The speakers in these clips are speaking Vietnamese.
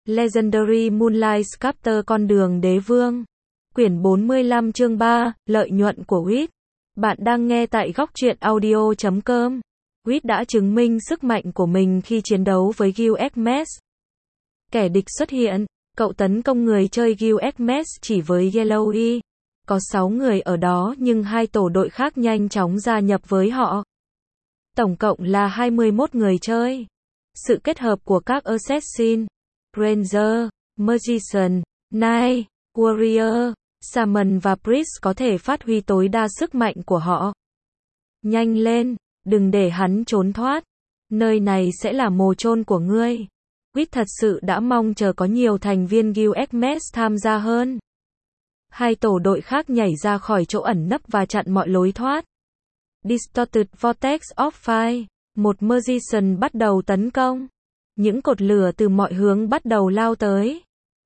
Legendary Moonlight Sculptor con đường đế vương. Quyển 45 chương 3, lợi nhuận của WIT. Bạn đang nghe tại góc truyện audio.com. WIT đã chứng minh sức mạnh của mình khi chiến đấu với Guild Xmas. Kẻ địch xuất hiện, cậu tấn công người chơi Guild Xmas chỉ với Yellow. Có 6 người ở đó nhưng hai tổ đội khác nhanh chóng gia nhập với họ. Tổng cộng là 21 người chơi. Sự kết hợp của các Assassin, Ranger, Magician, Knight, Warrior, Shaman và Priest có thể phát huy tối đa sức mạnh của họ. Nhanh lên, đừng để hắn trốn thoát. Nơi này sẽ là mồ chôn của ngươi. WIT thật sự đã mong chờ có nhiều thành viên Guild Xmas tham gia hơn. Hai tổ đội khác nhảy ra khỏi chỗ ẩn nấp và chặn mọi lối thoát. Distorted Vortex of Fire. Một Magician bắt đầu tấn công. Những cột lửa từ mọi hướng bắt đầu lao tới.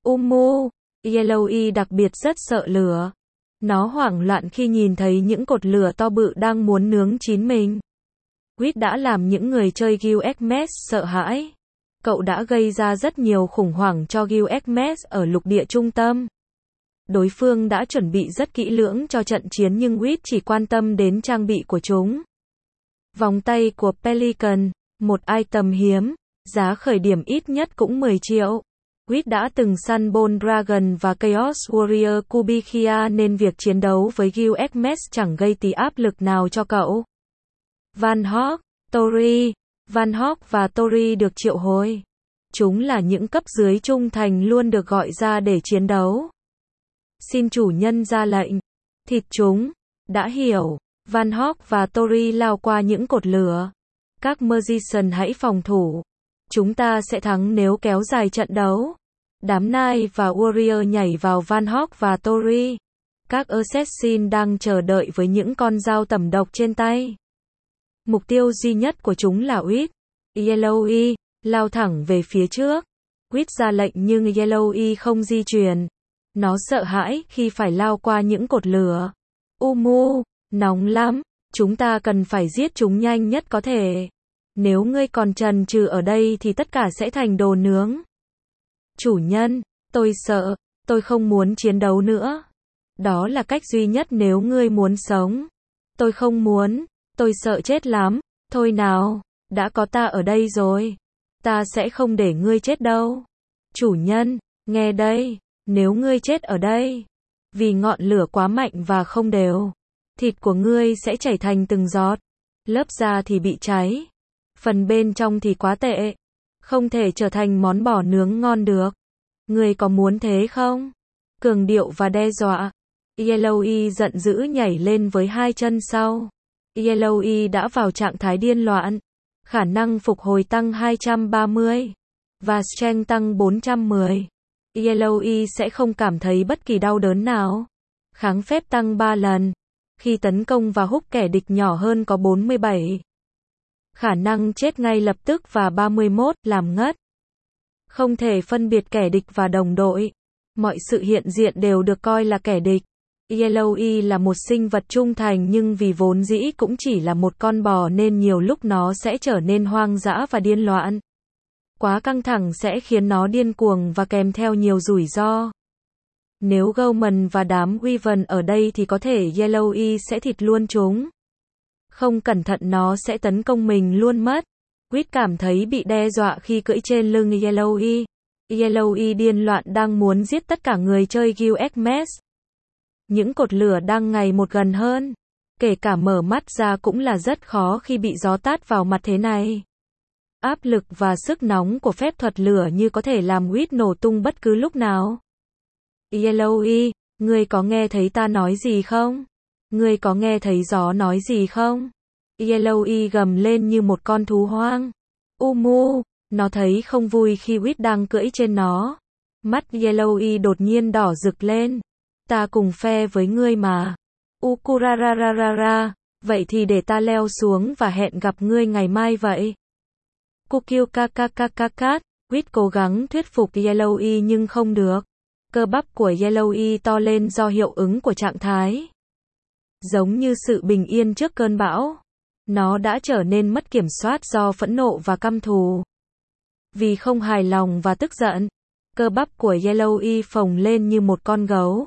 Yellow đặc biệt rất sợ lửa. Nó hoảng loạn khi nhìn thấy những cột lửa to bự đang muốn nướng chín mình. WIT đã làm những người chơi Guild Xmas sợ hãi. Cậu đã gây ra rất nhiều khủng hoảng cho Guild Xmas ở lục địa trung tâm. Đối phương đã chuẩn bị rất kỹ lưỡng cho trận chiến nhưng WIT chỉ quan tâm đến trang bị của chúng. Vòng tay của Pelican, một item hiếm, giá khởi điểm ít nhất cũng 10 triệu. WIT đã từng săn Bone Dragon và Chaos Warrior Kubikia nên việc chiến đấu với Guild Xmas chẳng gây tí áp lực nào cho cậu. Van Hawk, Tori. Van Hawk và Tori được triệu hồi. Chúng là những cấp dưới trung thành luôn được gọi ra để chiến đấu. Xin chủ nhân ra lệnh. Thịt chúng. Đã hiểu. Van Hawk và Tori lao qua những cột lửa. Các Magician hãy phòng thủ. Chúng ta sẽ thắng nếu kéo dài trận đấu. Đám Knight và Warrior nhảy vào Van Hawk và Tori. Các Assassin đang chờ đợi với những con dao tẩm độc trên tay. Mục tiêu duy nhất của chúng là WIT. Yellow lao thẳng về phía trước. WIT ra lệnh nhưng Yellow không di chuyển. Nó sợ hãi khi phải lao qua những cột lửa. Nóng lắm, chúng ta cần phải giết chúng nhanh nhất có thể. Nếu ngươi còn chần chừ ở đây thì tất cả sẽ thành đồ nướng. Chủ nhân, tôi sợ, tôi không muốn chiến đấu nữa. Đó là cách duy nhất nếu ngươi muốn sống. Tôi không muốn, tôi sợ chết lắm. Thôi nào, đã có ta ở đây rồi. Ta sẽ không để ngươi chết đâu. Chủ nhân, nghe đây, nếu ngươi chết ở đây, vì ngọn lửa quá mạnh và không đều, thịt của ngươi sẽ chảy thành từng giọt. Lớp da thì bị cháy. Phần bên trong thì quá tệ. Không thể trở thành món bò nướng ngon được. Ngươi có muốn thế không? Cường điệu và đe dọa. Yellow giận dữ nhảy lên với hai chân sau. Yellow đã vào trạng thái điên loạn. Khả năng phục hồi tăng 230. Và strength tăng 410. Yellow sẽ không cảm thấy bất kỳ đau đớn nào. Kháng phép tăng 3 lần. Khi tấn công và húc kẻ địch nhỏ hơn có 47. Khả năng chết ngay lập tức và 31 làm ngất. Không thể phân biệt kẻ địch và đồng đội. Mọi sự hiện diện đều được coi là kẻ địch. Yellow là một sinh vật trung thành nhưng vì vốn dĩ cũng chỉ là một con bò nên nhiều lúc nó sẽ trở nên hoang dã và điên loạn. Quá căng thẳng sẽ khiến nó điên cuồng và kèm theo nhiều rủi ro. Nếu Gauman và đám Wyvern ở đây thì có thể Yellow sẽ thịt luôn chúng. Không cẩn thận nó sẽ tấn công mình luôn mất. WIT cảm thấy bị đe dọa khi cưỡi trên lưng Yellow. Yellow điên loạn đang muốn giết tất cả người chơi Guild Xmas. Những cột lửa đang ngày một gần hơn. Kể cả mở mắt ra cũng là rất khó khi bị gió tát vào mặt thế này. Áp lực và sức nóng của phép thuật lửa như có thể làm WIT nổ tung bất cứ lúc nào. Yellow, ngươi có nghe thấy ta nói gì không? Ngươi có nghe thấy gió nói gì không? Yellow gầm lên như một con thú hoang. Nó thấy không vui khi WIT đang cưỡi trên nó. Mắt Yellow đột nhiên đỏ rực lên. Ta cùng phe với ngươi mà. Ukurarararara, vậy thì để ta leo xuống và hẹn gặp ngươi ngày mai vậy. Kukyu kakakakakat, WIT cố gắng thuyết phục Yellow nhưng không được. Cơ bắp của Yellow to lên do hiệu ứng của trạng thái. Giống như sự bình yên trước cơn bão. Nó đã trở nên mất kiểm soát do phẫn nộ và căm thù. Vì không hài lòng và tức giận, Cơ bắp của Yellowy phồng lên như một con gấu.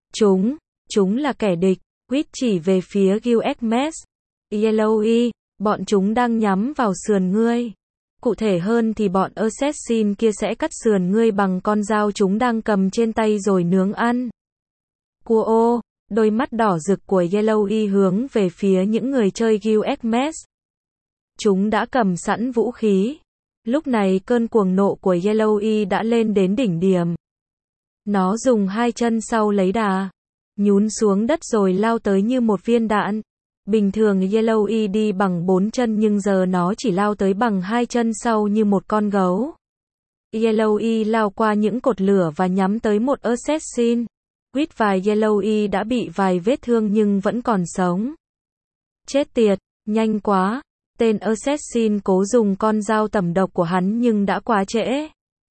Chúng là kẻ địch. Quýt chỉ về phía Gilgamesh. Yellowy, bọn chúng đang nhắm vào sườn ngươi. Cụ thể hơn thì bọn assassin kia sẽ cắt sườn ngươi bằng con dao chúng đang cầm trên tay rồi nướng ăn. Quo, đôi mắt đỏ rực của Yellowy hướng về phía những người chơi Gilgamesh. Chúng đã cầm sẵn vũ khí. Lúc này cơn cuồng nộ của Yellowy đã lên đến đỉnh điểm. Nó dùng hai chân sau lấy đà, nhún xuống đất rồi lao tới như một viên đạn. Bình thường Yellowy đi bằng 4 chân nhưng giờ nó chỉ lao tới bằng hai chân sau như một con gấu. Yellowy lao qua những cột lửa và nhắm tới một assassin. Quýt và Yellowy đã bị vài vết thương nhưng vẫn còn sống. Chết tiệt, nhanh quá. Tên assassin cố dùng con dao tẩm độc của hắn nhưng đã quá trễ.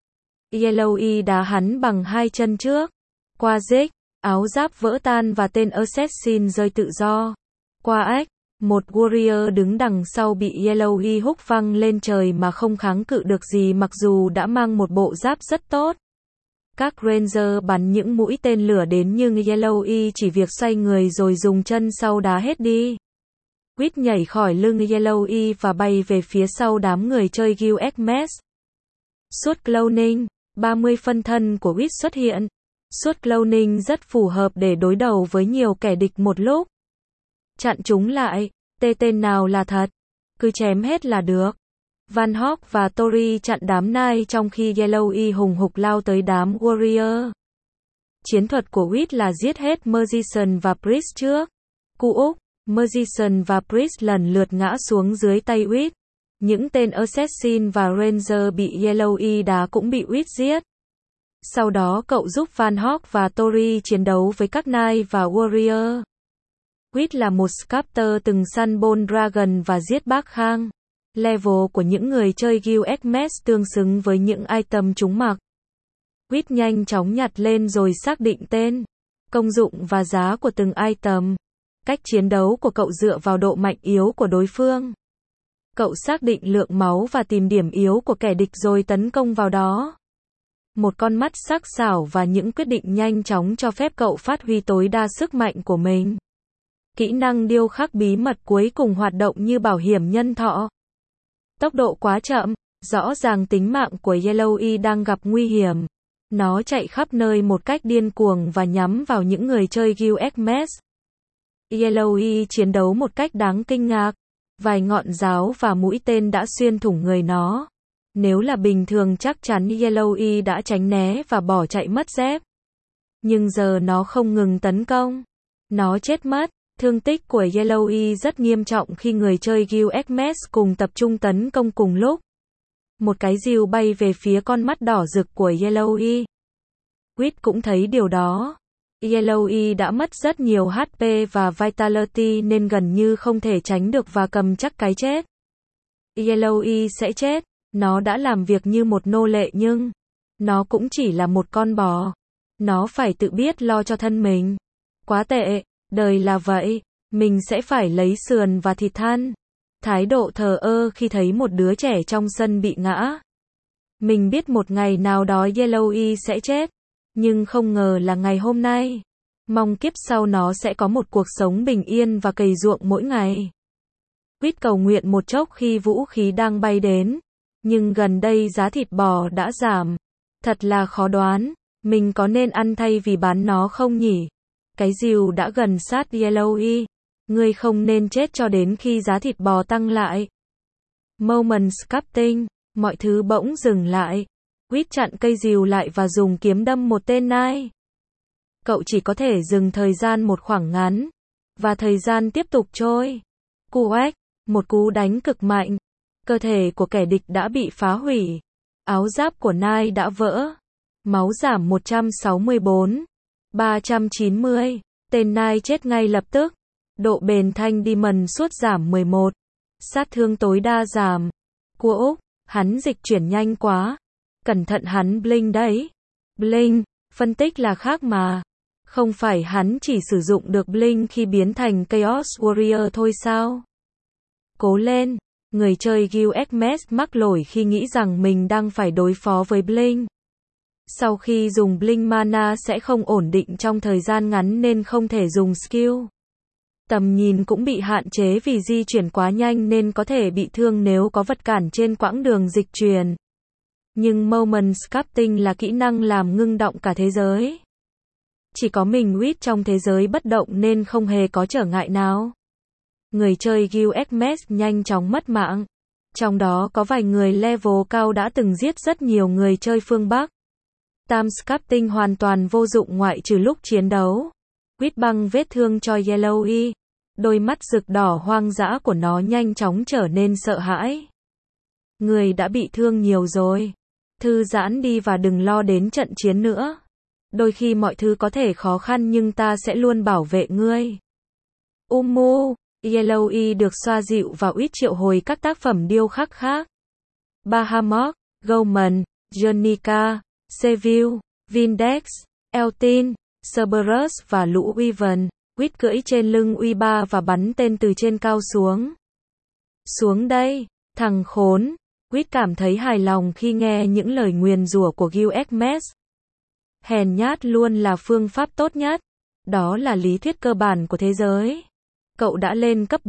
Yellowy đá hắn bằng hai chân trước. Qua rích, áo giáp vỡ tan và tên assassin rơi tự do. Qua ếch, một warrior đứng đằng sau bị Yellowy húc văng lên trời mà không kháng cự được gì mặc dù đã mang một bộ giáp rất tốt. Các ranger bắn những mũi tên lửa đến nhưng Yellowy chỉ việc xoay người rồi dùng chân sau đá hết đi. Quýt nhảy khỏi lưng Yellowy và bay về phía sau đám người chơi Gilgamesh. Suốt cloning, 30 phân thân của Quýt xuất hiện. Suốt cloning rất phù hợp để đối đầu với nhiều kẻ địch một lúc. Chặn chúng lại, tên nào là thật, cứ chém hết là được. Van Hawk và Tori chặn đám nai trong khi Yellowy hùng hục lao tới đám warrior. Chiến thuật của Quýt là giết hết Magician và Priest trước. Cụ Úc, Magician và Priest lần lượt ngã xuống dưới tay Quýt. Những tên assassin và ranger bị Yellowy đá cũng bị Quýt giết. Sau đó cậu giúp Van Hawk và Tori chiến đấu với các nai và warrior. Quýt là một sculptor từng săn Bone Dragon và giết Bác Khang. Level của những người chơi Gilgamesh tương xứng với những item chúng mặc. Quýt nhanh chóng nhặt lên rồi xác định tên, công dụng và giá của từng item. Cách chiến đấu của cậu dựa vào độ mạnh yếu của đối phương. Cậu xác định lượng máu và tìm điểm yếu của kẻ địch rồi tấn công vào đó. Một con mắt sắc sảo và những quyết định nhanh chóng cho phép cậu phát huy tối đa sức mạnh của mình. Kỹ năng điêu khắc bí mật cuối cùng hoạt động như bảo hiểm nhân thọ. Tốc độ quá chậm, rõ ràng tính mạng của Yellowy đang gặp nguy hiểm. Nó chạy khắp nơi một cách điên cuồng và nhắm vào những người chơi Gilgamesh. Yellowy chiến đấu một cách đáng kinh ngạc. Vài ngọn giáo và mũi tên đã xuyên thủng người nó. Nếu là bình thường chắc chắn Yellowy đã tránh né và bỏ chạy mất dép. Nhưng giờ nó không ngừng tấn công. Nó chết mất. Thương tích của Yellowy rất nghiêm trọng khi người chơi Gilgamesh cùng tập trung tấn công cùng lúc. Một cái rìu bay về phía con mắt đỏ rực của Yellowy. Quýt cũng thấy điều đó. Yellowy đã mất rất nhiều HP và Vitality nên gần như không thể tránh được và cầm chắc cái chết. Yellowy sẽ chết. Nó đã làm việc như một nô lệ nhưng nó cũng chỉ là một con bò. Nó phải tự biết lo cho thân mình. Quá tệ. Đời là vậy, mình sẽ phải lấy sườn và thịt than. Thái độ thờ ơ khi thấy một đứa trẻ trong sân bị ngã. Mình biết một ngày nào đó Yellowy sẽ chết, nhưng không ngờ là ngày hôm nay. Mong kiếp sau nó sẽ có một cuộc sống bình yên và cày ruộng mỗi ngày. Quýt cầu nguyện một chốc khi vũ khí đang bay đến, nhưng gần đây giá thịt bò đã giảm. Thật là khó đoán, mình có nên ăn thay vì bán nó không nhỉ? Cái rìu đã gần sát Yellowy. Ngươi không nên chết cho đến khi giá thịt bò tăng lại. Moment sculpting, mọi thứ bỗng dừng lại. Quýt chặn cây rìu lại và dùng kiếm đâm một tên nai. Cậu chỉ có thể dừng thời gian một khoảng ngắn. Và thời gian tiếp tục trôi. Cú ếch, một cú đánh cực mạnh. Cơ thể của kẻ địch đã bị phá hủy. Áo giáp của nai đã vỡ. Máu giảm 164. 390. Tên nai chết ngay lập tức. Độ bền thanh Demon suốt giảm 11. Sát thương tối đa giảm. Của Úc, hắn dịch chuyển nhanh quá. Cẩn thận hắn blink đấy. Blink, phân tích là khác mà. Không phải hắn chỉ sử dụng được blink khi biến thành Chaos Warrior thôi sao? Cố lên. Người chơi Gilgamesh mắc lỗi khi nghĩ rằng mình đang phải đối phó với blink. Sau khi dùng Blink mana sẽ không ổn định trong thời gian ngắn nên không thể dùng skill. Tầm nhìn cũng bị hạn chế vì di chuyển quá nhanh nên có thể bị thương nếu có vật cản trên quãng đường dịch chuyển. Nhưng Moment Sculpting là kỹ năng làm ngưng động cả thế giới. Chỉ có mình Wit trong thế giới bất động nên không hề có trở ngại nào. Người chơi Gilgamesh nhanh chóng mất mạng. Trong đó có vài người level cao đã từng giết rất nhiều người chơi phương Bắc. Time Sculpting hoàn toàn vô dụng ngoại trừ lúc chiến đấu. Wit băng vết thương cho Yellowy. Đôi mắt rực đỏ hoang dã của nó nhanh chóng trở nên sợ hãi. Người đã bị thương nhiều rồi. Thư giãn đi và đừng lo đến trận chiến nữa. Đôi khi mọi thứ có thể khó khăn nhưng ta sẽ luôn bảo vệ ngươi. Yellowy được xoa dịu và Wit triệu hồi các tác phẩm điêu khắc khác. Bahamut, Goldman, Jernica, Seville, Vindex, Eltin, Cerberus và lũ Wyvern. Wit cưỡi trên lưng Uy-ba và bắn tên từ trên cao xuống. Xuống đây, thằng khốn. Wit cảm thấy hài lòng khi nghe những lời nguyền rủa của Gilgamesh. Hèn nhát luôn là phương pháp tốt nhất. Đó là lý thuyết cơ bản của thế giới. Cậu đã lên cấp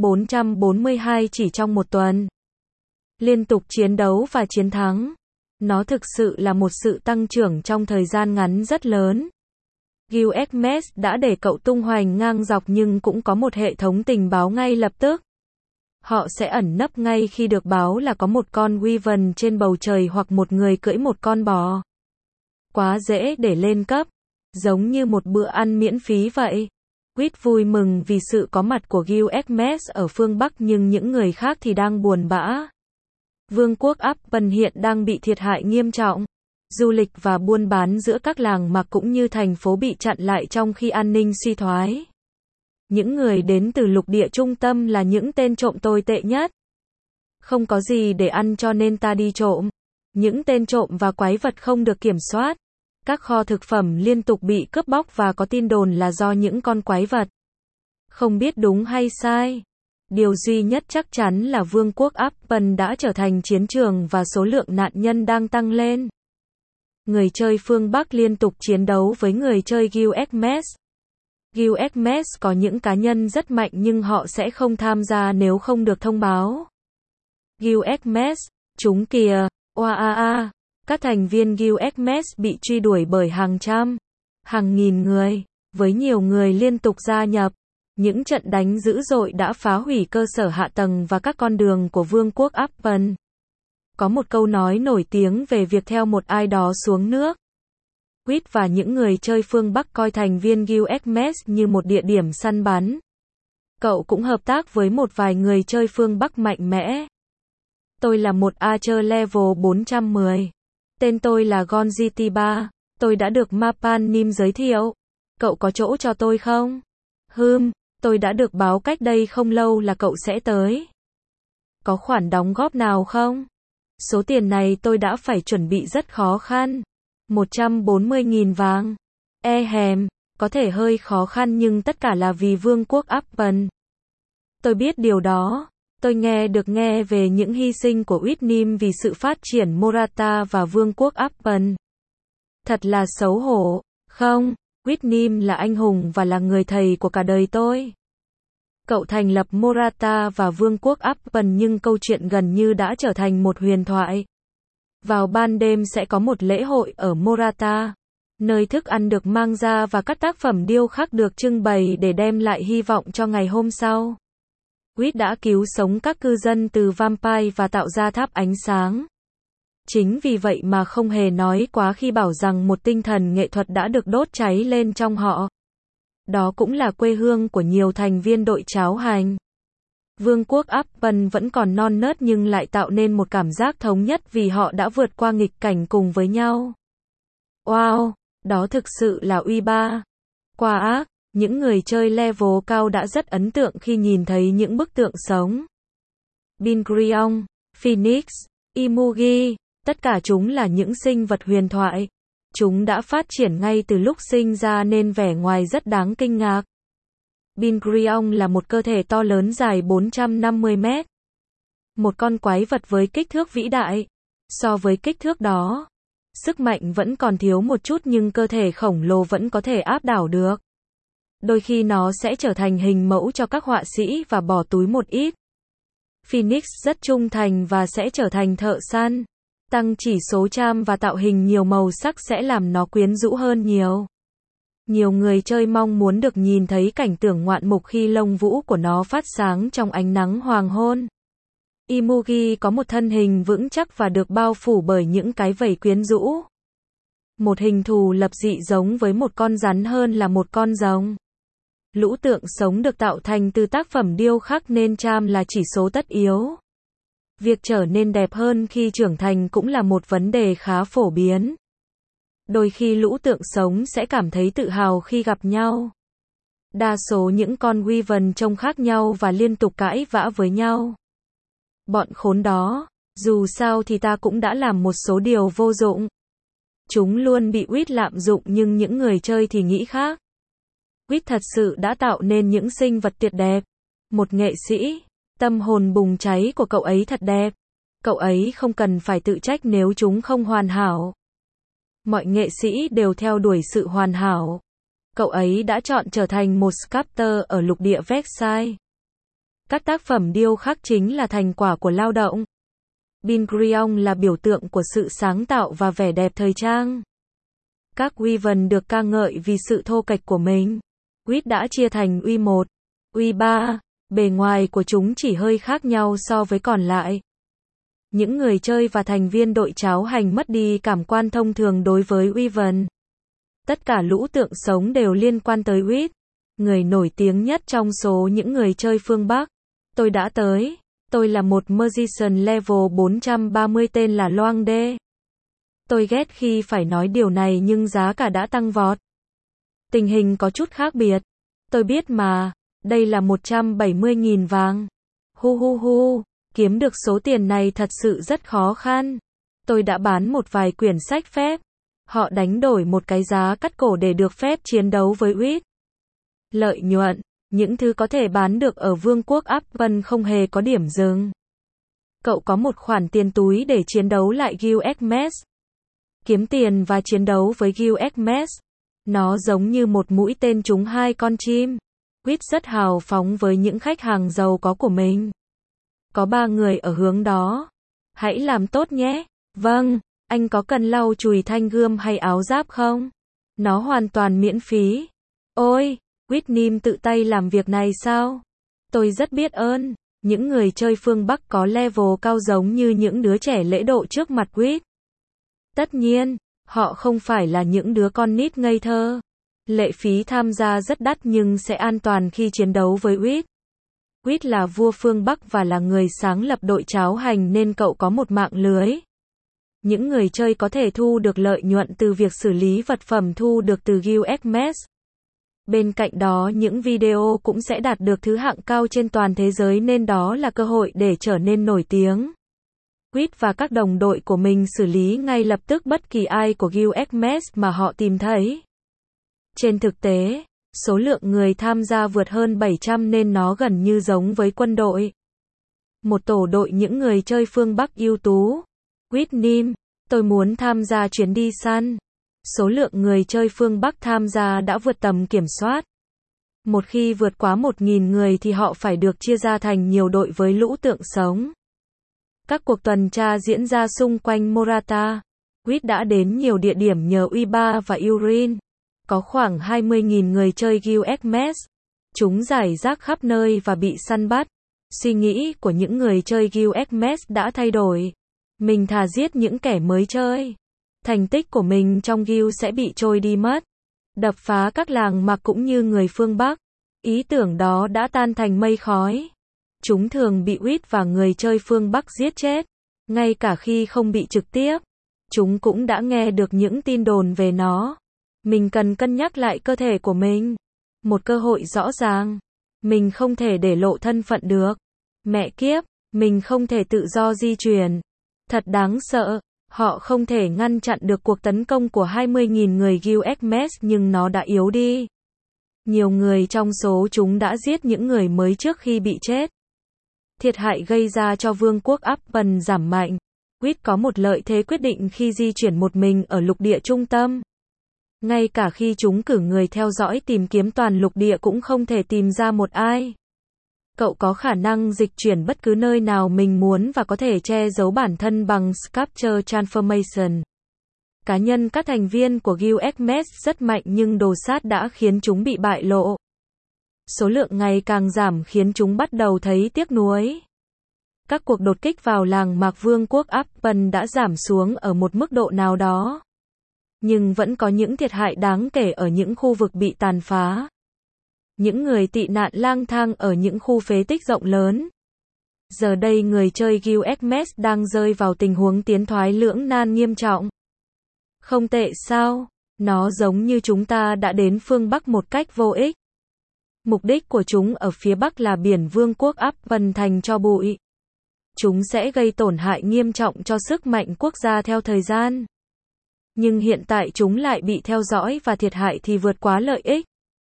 442 chỉ trong một tuần. Liên tục chiến đấu và chiến thắng. Nó thực sự là một sự tăng trưởng trong thời gian ngắn rất lớn. Gilgamesh đã để cậu tung hoành ngang dọc nhưng cũng có một hệ thống tình báo ngay lập tức. Họ sẽ ẩn nấp ngay khi được báo là có một con Wyvern trên bầu trời hoặc một người cưỡi một con bò. Quá dễ để lên cấp. Giống như một bữa ăn miễn phí vậy. Wit vui mừng vì sự có mặt của Gilgamesh ở phương Bắc nhưng những người khác thì đang buồn bã. Vương quốc Appen hiện đang bị thiệt hại nghiêm trọng. Du lịch và buôn bán giữa các làng mạc cũng như thành phố bị chặn lại trong khi an ninh suy thoái. Những người đến từ lục địa trung tâm là những tên trộm tồi tệ nhất. Không có gì để ăn cho nên ta đi trộm. Những tên trộm và quái vật không được kiểm soát. Các kho thực phẩm liên tục bị cướp bóc và có tin đồn là do những con quái vật. Không biết đúng hay sai. Điều duy nhất chắc chắn là Vương quốc Appen đã trở thành chiến trường và số lượng nạn nhân đang tăng lên. Người chơi phương Bắc liên tục chiến đấu với người chơi Gilgamesh. Gilgamesh có những cá nhân rất mạnh nhưng họ sẽ không tham gia nếu không được thông báo. Gilgamesh, chúng kìa, oa. Các thành viên Gilgamesh bị truy đuổi bởi hàng trăm, hàng nghìn người, với nhiều người liên tục gia nhập. Những trận đánh dữ dội đã phá hủy cơ sở hạ tầng và các con đường của Vương quốc Appen. Có một câu nói nổi tiếng về việc theo một ai đó xuống nước. Wit và những người chơi phương Bắc coi thành viên Gilgamesh như một địa điểm săn bắn. Cậu cũng hợp tác với một vài người chơi phương Bắc mạnh mẽ. Tôi là một Archer level 410. Tên tôi là Gonjiti3. Tôi đã được Mapanim giới thiệu. Cậu có chỗ cho tôi không? Tôi đã được báo cách đây không lâu là cậu sẽ tới. Có khoản đóng góp nào không? Số tiền này tôi đã phải chuẩn bị rất khó khăn. 140.000 vàng. Có thể hơi khó khăn nhưng tất cả là vì Vương quốc Appen. Tôi biết điều đó. Tôi nghe về những hy sinh của Whitnim vì sự phát triển Morata và Vương quốc Appen. Thật là xấu hổ. Không, Whitnim là anh hùng và là người thầy của cả đời tôi. Cậu thành lập Morata và Vương quốc Appen nhưng câu chuyện gần như đã trở thành một huyền thoại. Vào ban đêm sẽ có một lễ hội ở Morata, nơi thức ăn được mang ra và các tác phẩm điêu khắc được trưng bày để đem lại hy vọng cho ngày hôm sau. Wit đã cứu sống các cư dân từ vampire và tạo ra tháp ánh sáng. Chính vì vậy mà không hề nói quá khi bảo rằng một tinh thần nghệ thuật đã được đốt cháy lên trong họ. Đó cũng là quê hương của nhiều thành viên đội cháo hành. Vương quốc Appen vẫn còn non nớt nhưng lại tạo nên một cảm giác thống nhất vì họ đã vượt qua nghịch cảnh cùng với nhau. Wow, đó thực sự là Uy-ba. Qua ác, những người chơi level cao đã rất ấn tượng khi nhìn thấy những bức tượng sống. Bingrion, Phoenix, Imugi, tất cả chúng là những sinh vật huyền thoại. Chúng đã phát triển ngay từ lúc sinh ra nên vẻ ngoài rất đáng kinh ngạc. Bingrion là một cơ thể to lớn dài 450 mét. Một con quái vật với kích thước vĩ đại. So với kích thước đó, Sức mạnh vẫn còn thiếu một chút nhưng cơ thể khổng lồ vẫn có thể áp đảo được. Đôi khi nó sẽ trở thành hình mẫu cho các họa sĩ và bỏ túi một ít. Phoenix rất trung thành và sẽ trở thành thợ săn. Tăng chỉ số charm và tạo hình nhiều màu sắc sẽ làm nó quyến rũ hơn nhiều. Nhiều người chơi mong muốn được nhìn thấy cảnh tượng ngoạn mục khi lông vũ của nó phát sáng trong ánh nắng hoàng hôn. Imugi có một thân hình vững chắc và được bao phủ bởi những cái vảy quyến rũ. Một hình thù lập dị giống với một con rắn hơn là một con rồng. Lũ tượng sống được tạo thành từ tác phẩm điêu khắc nên charm là chỉ số tất yếu. Việc trở nên đẹp hơn khi trưởng thành cũng là một vấn đề khá phổ biến. Đôi khi lũ tượng sống sẽ cảm thấy tự hào khi gặp nhau. Đa số những con Wyvern trông khác nhau và liên tục cãi vã với nhau. Bọn khốn đó, dù sao thì ta cũng đã làm một số điều vô dụng. Chúng luôn bị Wit lạm dụng nhưng những người chơi thì nghĩ khác. Wit thật sự đã tạo nên những sinh vật tuyệt đẹp. Một nghệ sĩ, tâm hồn bùng cháy của cậu ấy thật đẹp. Cậu ấy không cần phải tự trách nếu chúng không hoàn hảo. Mọi nghệ sĩ đều theo đuổi sự hoàn hảo. Cậu ấy đã chọn trở thành một sculptor ở lục địa Versailles. Các tác phẩm điêu khắc chính là thành quả của lao động. Pin-Creon là biểu tượng của sự sáng tạo và vẻ đẹp thời trang. Các Wyvern được ca ngợi vì sự thô kệch của mình. Wit đã chia thành Y1, Y3, bề ngoài của chúng chỉ hơi khác nhau so với còn lại. Những người chơi và thành viên đội cháo hành mất đi cảm quan thông thường đối với Wyvern. Tất cả lũ tượng sống đều liên quan tới Wit. Người nổi tiếng nhất trong số những người chơi phương Bắc. Tôi đã tới. Tôi là một Magician level 430 tên là Loang Đê. Tôi ghét khi phải nói điều này nhưng giá cả đã tăng vọt. Tình hình có chút khác biệt. Tôi biết mà, đây là 170.000 vàng. Hu hu hu, kiếm được số tiền này thật sự rất khó khăn. Tôi đã bán một vài quyển sách phép. Họ đánh đổi một cái giá cắt cổ để được phép chiến đấu với Wit. Lợi nhuận, những thứ có thể bán được ở vương quốc Apple không hề có điểm dừng. Cậu có một khoản tiền túi để chiến đấu lại Gilgamesh. Kiếm tiền và chiến đấu với Gilgamesh. Nó giống như một mũi tên trúng hai con chim. Wit rất hào phóng với những khách hàng giàu có của mình. Có 3 người ở hướng đó. Hãy làm tốt nhé. Vâng, anh có cần lau chùi thanh gươm hay áo giáp không? Nó hoàn toàn miễn phí. Ôi, Whitney tự tay làm việc này sao? Tôi rất biết ơn. Những người chơi phương Bắc có level cao giống như những đứa trẻ lễ độ trước mặt Wit. Tất nhiên, họ không phải là những đứa con nít ngây thơ. Lệ phí tham gia rất đắt nhưng sẽ an toàn khi chiến đấu với Wit. Wit là vua phương Bắc và là người sáng lập đội cháo hành nên cậu có một mạng lưới. Những người chơi có thể thu được lợi nhuận từ việc xử lý vật phẩm thu được từ Gilgamesh. Bên cạnh đó những video cũng sẽ đạt được thứ hạng cao trên toàn thế giới nên đó là cơ hội để trở nên nổi tiếng. Wit và các đồng đội của mình xử lý ngay lập tức bất kỳ ai của Gilgamesh mà họ tìm thấy. Trên thực tế, số lượng người tham gia vượt hơn 700 nên nó gần như giống với quân đội. Một tổ đội những người chơi phương Bắc ưu tú. Whitney, tôi muốn tham gia chuyến đi săn. Số lượng người chơi phương Bắc tham gia đã vượt tầm kiểm soát. Một khi vượt quá 1.000 người thì họ phải được chia ra thành nhiều đội với lũ tượng sống. Các cuộc tuần tra diễn ra xung quanh Morata. Wit đã đến nhiều địa điểm nhờ Uiba và Urin. Có khoảng 20.000 người chơi Gilgamesh. Chúng rải rác khắp nơi và bị săn bắt. Suy nghĩ của những người chơi Gilgamesh đã thay đổi. Mình thà giết những kẻ mới chơi. Thành tích của mình trong Gil sẽ bị trôi đi mất. Đập phá các làng mạc cũng như người phương Bắc. Ý tưởng đó đã tan thành mây khói. Chúng thường bị Wit và người chơi phương Bắc giết chết. Ngay cả khi không bị trực tiếp. Chúng cũng đã nghe được những tin đồn về nó. Mình cần cân nhắc lại cơ thể của mình. Một cơ hội rõ ràng. Mình không thể để lộ thân phận được. Mẹ kiếp, mình không thể tự do di chuyển. Thật đáng sợ. Họ không thể ngăn chặn được cuộc tấn công của 20.000 người Gilgamesh nhưng nó đã yếu đi. Nhiều người trong số chúng đã giết những người mới trước khi bị chết. Thiệt hại gây ra cho vương quốc Apple giảm mạnh. Quýt có một lợi thế quyết định khi di chuyển một mình ở lục địa trung tâm. Ngay cả khi chúng cử người theo dõi tìm kiếm toàn lục địa cũng không thể tìm ra một ai. Cậu có khả năng dịch chuyển bất cứ nơi nào mình muốn và có thể che giấu bản thân bằng Capture Transformation. Cá nhân các thành viên của Guild Hermes rất mạnh nhưng đồ sát đã khiến chúng bị bại lộ. Số lượng ngày càng giảm khiến chúng bắt đầu thấy tiếc nuối. Các cuộc đột kích vào làng mạc Vương quốc Appen đã giảm xuống ở một mức độ nào đó. Nhưng vẫn có những thiệt hại đáng kể ở những khu vực bị tàn phá. Những người tị nạn lang thang ở những khu phế tích rộng lớn. Giờ đây người chơi Guild Hermes đang rơi vào tình huống tiến thoái lưỡng nan nghiêm trọng. Không tệ sao? Nó giống như chúng ta đã đến phương Bắc một cách vô ích. Mục đích của chúng ở phía Bắc là biển Vương quốc Appen thành tro bụi. Chúng sẽ gây tổn hại nghiêm trọng cho sức mạnh quốc gia theo thời gian. Nhưng hiện tại chúng lại bị theo dõi và thiệt hại thì vượt quá lợi ích.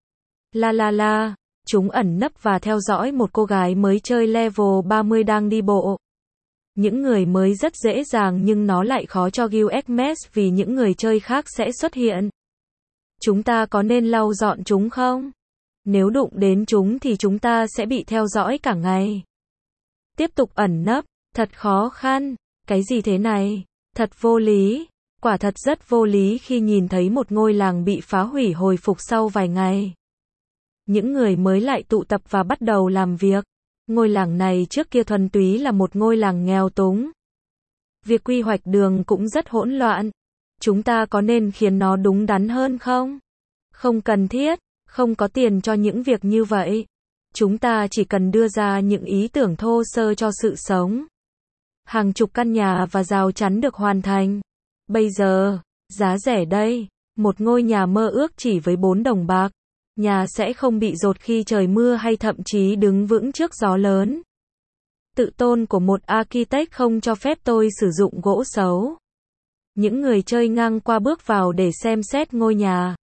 Chúng ẩn nấp và theo dõi một cô gái mới chơi level 30 đang đi bộ. Những người mới rất dễ dàng nhưng nó lại khó cho Guild Hermes vì những người chơi khác sẽ xuất hiện. Chúng ta có nên lau dọn chúng không? Nếu đụng đến chúng thì chúng ta sẽ bị theo dõi cả ngày. Tiếp tục ẩn nấp, thật khó khăn. Cái gì thế này? Thật vô lý. Quả thật rất vô lý khi nhìn thấy một ngôi làng bị phá hủy hồi phục sau vài ngày. Những người mới lại tụ tập và bắt đầu làm việc. Ngôi làng này trước kia thuần túy là một ngôi làng nghèo túng. Việc quy hoạch đường cũng rất hỗn loạn. Chúng ta có nên khiến nó đúng đắn hơn không? Không cần thiết, không có tiền cho những việc như vậy. Chúng ta chỉ cần đưa ra những ý tưởng thô sơ cho sự sống. Hàng chục căn nhà và rào chắn được hoàn thành. Bây giờ, giá rẻ đây. Một ngôi nhà mơ ước chỉ với 4 đồng bạc. Nhà sẽ không bị dột khi trời mưa hay thậm chí đứng vững trước gió lớn. Tự tôn của một architect không cho phép tôi sử dụng gỗ xấu. Những người chơi ngang qua bước vào để xem xét ngôi nhà.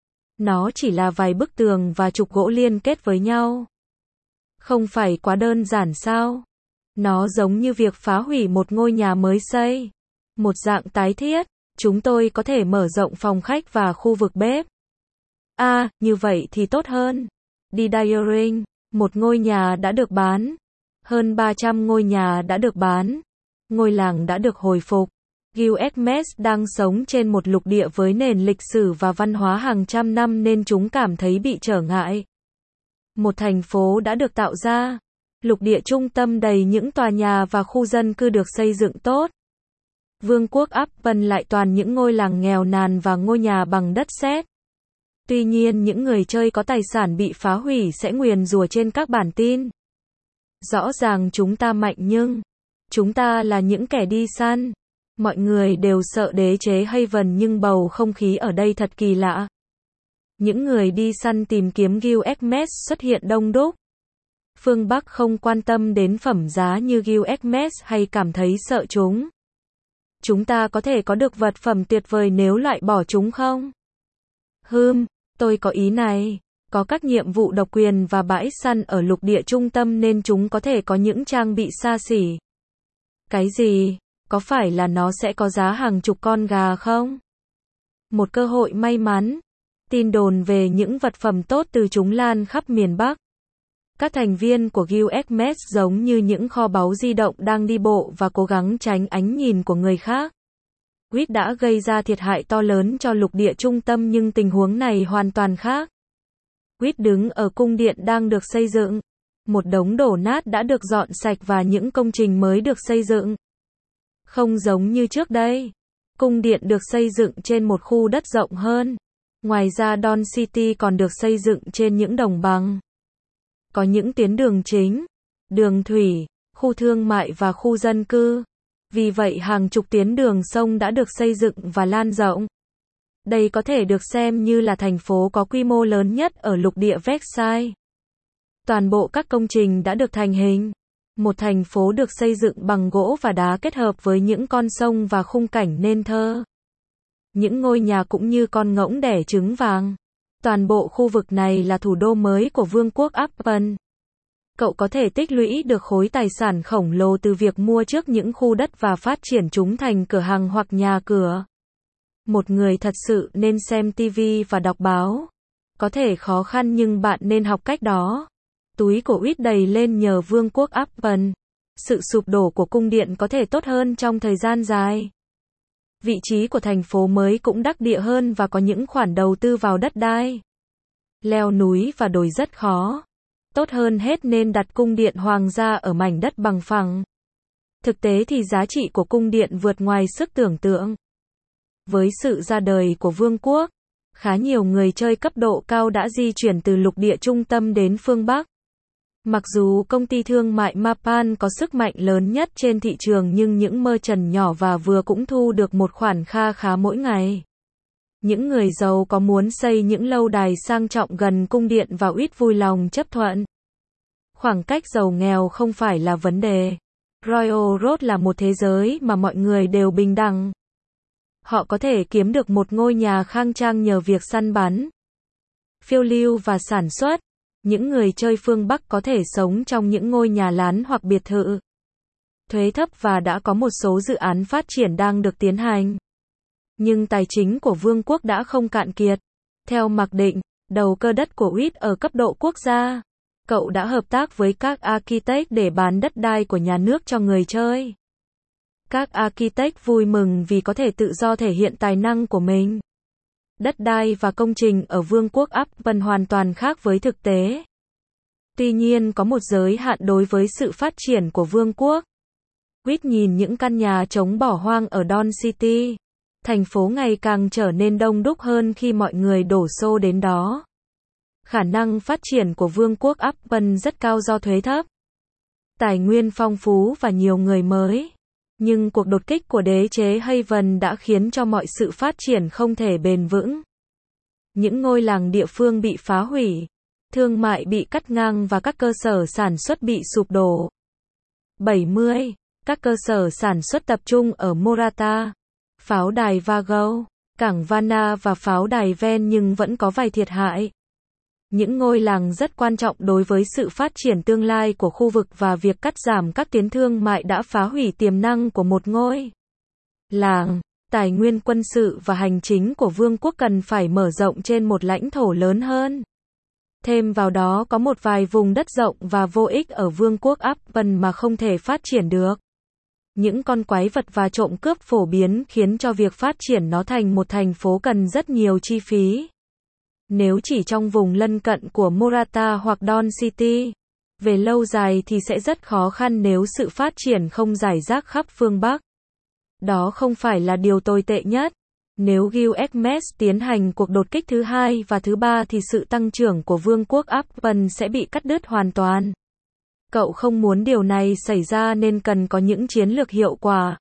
Nó chỉ là vài bức tường và trục gỗ liên kết với nhau. Không phải quá đơn giản sao? Nó giống như việc phá hủy một ngôi nhà mới xây. Một dạng tái thiết, chúng tôi có thể mở rộng phòng khách và khu vực bếp. Như vậy thì tốt hơn. Đi Diring, một ngôi nhà đã được bán. Hơn 300 ngôi nhà đã được bán. Ngôi làng đã được hồi phục. Guild Hermes đang sống trên một lục địa với nền lịch sử và văn hóa hàng trăm năm nên chúng cảm thấy bị trở ngại. Một thành phố đã được tạo ra. Lục địa trung tâm đầy những tòa nhà và khu dân cư được xây dựng tốt. Vương quốc Appen lại toàn những ngôi làng nghèo nàn và ngôi nhà bằng đất sét. Tuy nhiên những người chơi có tài sản bị phá hủy sẽ nguyền rủa trên các bản tin. Rõ ràng chúng ta mạnh nhưng chúng ta là những kẻ đi săn. Mọi người đều sợ đế chế Haven nhưng bầu không khí ở đây thật kỳ lạ. Những người đi săn tìm kiếm Guild Hermes xuất hiện đông đúc. Phương Bắc không quan tâm đến phẩm giá như Guild Hermes hay cảm thấy sợ chúng. Chúng ta có thể có được vật phẩm tuyệt vời nếu loại bỏ chúng không? Tôi có ý này. Có các nhiệm vụ độc quyền và bãi săn ở lục địa trung tâm nên chúng có thể có những trang bị xa xỉ. Cái gì? Có phải là nó sẽ có giá hàng chục con gà không? Một cơ hội may mắn. Tin đồn về những vật phẩm tốt từ chúng lan khắp miền Bắc. Các thành viên của Guild Hermes giống như những kho báu di động đang đi bộ và cố gắng tránh ánh nhìn của người khác. Quýt đã gây ra thiệt hại to lớn cho lục địa trung tâm nhưng tình huống này hoàn toàn khác. Quýt đứng ở cung điện đang được xây dựng. Một đống đổ nát đã được dọn sạch và những công trình mới được xây dựng. Không giống như trước đây. Cung điện được xây dựng trên một khu đất rộng hơn. Ngoài ra Dawn City còn được xây dựng trên những đồng bằng. Có những tuyến đường chính, đường thủy, khu thương mại và khu dân cư. Vì vậy hàng chục tuyến đường sông đã được xây dựng và lan rộng. Đây có thể được xem như là thành phố có quy mô lớn nhất ở lục địa Versailles. Toàn bộ các công trình đã được thành hình. Một thành phố được xây dựng bằng gỗ và đá kết hợp với những con sông và khung cảnh nên thơ. Những ngôi nhà cũng như con ngỗng đẻ trứng vàng. Toàn bộ khu vực này là thủ đô mới của Vương quốc Appen. Cậu có thể tích lũy được khối tài sản khổng lồ từ việc mua trước những khu đất và phát triển chúng thành cửa hàng hoặc nhà cửa. Một người thật sự nên xem TV và đọc báo. Có thể khó khăn nhưng bạn nên học cách đó. Túi của Reed đầy lên nhờ vương quốc Apple. Sự sụp đổ của cung điện có thể tốt hơn trong thời gian dài. Vị trí của thành phố mới cũng đắc địa hơn và có những khoản đầu tư vào đất đai. Leo núi và đồi rất khó. Tốt hơn hết nên đặt cung điện hoàng gia ở mảnh đất bằng phẳng. Thực tế thì giá trị của cung điện vượt ngoài sức tưởng tượng. Với sự ra đời của vương quốc, khá nhiều người chơi cấp độ cao đã di chuyển từ lục địa trung tâm đến phương Bắc. Mặc dù công ty thương mại Mapan có sức mạnh lớn nhất trên thị trường nhưng những merchant nhỏ và vừa cũng thu được một khoản kha khá mỗi ngày. Những người giàu có muốn xây những lâu đài sang trọng gần cung điện và ít vui lòng chấp thuận. Khoảng cách giàu nghèo không phải là vấn đề. Royal Road là một thế giới mà mọi người đều bình đẳng. Họ có thể kiếm được một ngôi nhà khang trang nhờ việc săn bắn, phiêu lưu và sản xuất. Những người chơi phương Bắc có thể sống trong những ngôi nhà lán hoặc biệt thự. Thuế thấp và đã có một số dự án phát triển đang được tiến hành. Nhưng tài chính của vương quốc đã không cạn kiệt. Theo mặc định, đầu cơ đất của Reed ở cấp độ quốc gia. Cậu đã hợp tác với các architect để bán đất đai của nhà nước cho người chơi. Các architect vui mừng vì có thể tự do thể hiện tài năng của mình. Đất đai và công trình ở vương quốc Apple hoàn toàn khác với thực tế. Tuy nhiên có một giới hạn đối với sự phát triển của vương quốc. Reed nhìn những căn nhà trống bỏ hoang ở Dawn City. Thành phố ngày càng trở nên đông đúc hơn khi mọi người đổ xô đến đó. Khả năng phát triển của vương quốc Apple rất cao do thuế thấp, tài nguyên phong phú và nhiều người mới. Nhưng cuộc đột kích của đế chế Haven đã khiến cho mọi sự phát triển không thể bền vững. Những ngôi làng địa phương bị phá hủy, thương mại bị cắt ngang và các cơ sở sản xuất bị sụp đổ. 70. Các cơ sở sản xuất tập trung ở Morata, pháo đài Vago, cảng Vanna và pháo đài Ven nhưng vẫn có vài thiệt hại. Những ngôi làng rất quan trọng đối với sự phát triển tương lai của khu vực và việc cắt giảm các tuyến thương mại đã phá hủy tiềm năng của một ngôi làng. Tài nguyên quân sự và hành chính của vương quốc cần phải mở rộng trên một lãnh thổ lớn hơn. Thêm vào đó có một vài vùng đất rộng và vô ích ở vương quốc Apple mà không thể phát triển được. Những con quái vật và trộm cướp phổ biến khiến cho việc phát triển nó thành một thành phố cần rất nhiều chi phí. Nếu chỉ trong vùng lân cận của Morata hoặc Dawn City, về lâu dài thì sẽ rất khó khăn nếu sự phát triển không rải rác khắp phương Bắc. Đó không phải là điều tồi tệ nhất. Nếu Guild tiến hành cuộc đột kích thứ hai và thứ ba thì sự tăng trưởng của vương quốc Apple sẽ bị cắt đứt hoàn toàn. Cậu không muốn điều này xảy ra nên cần có những chiến lược hiệu quả.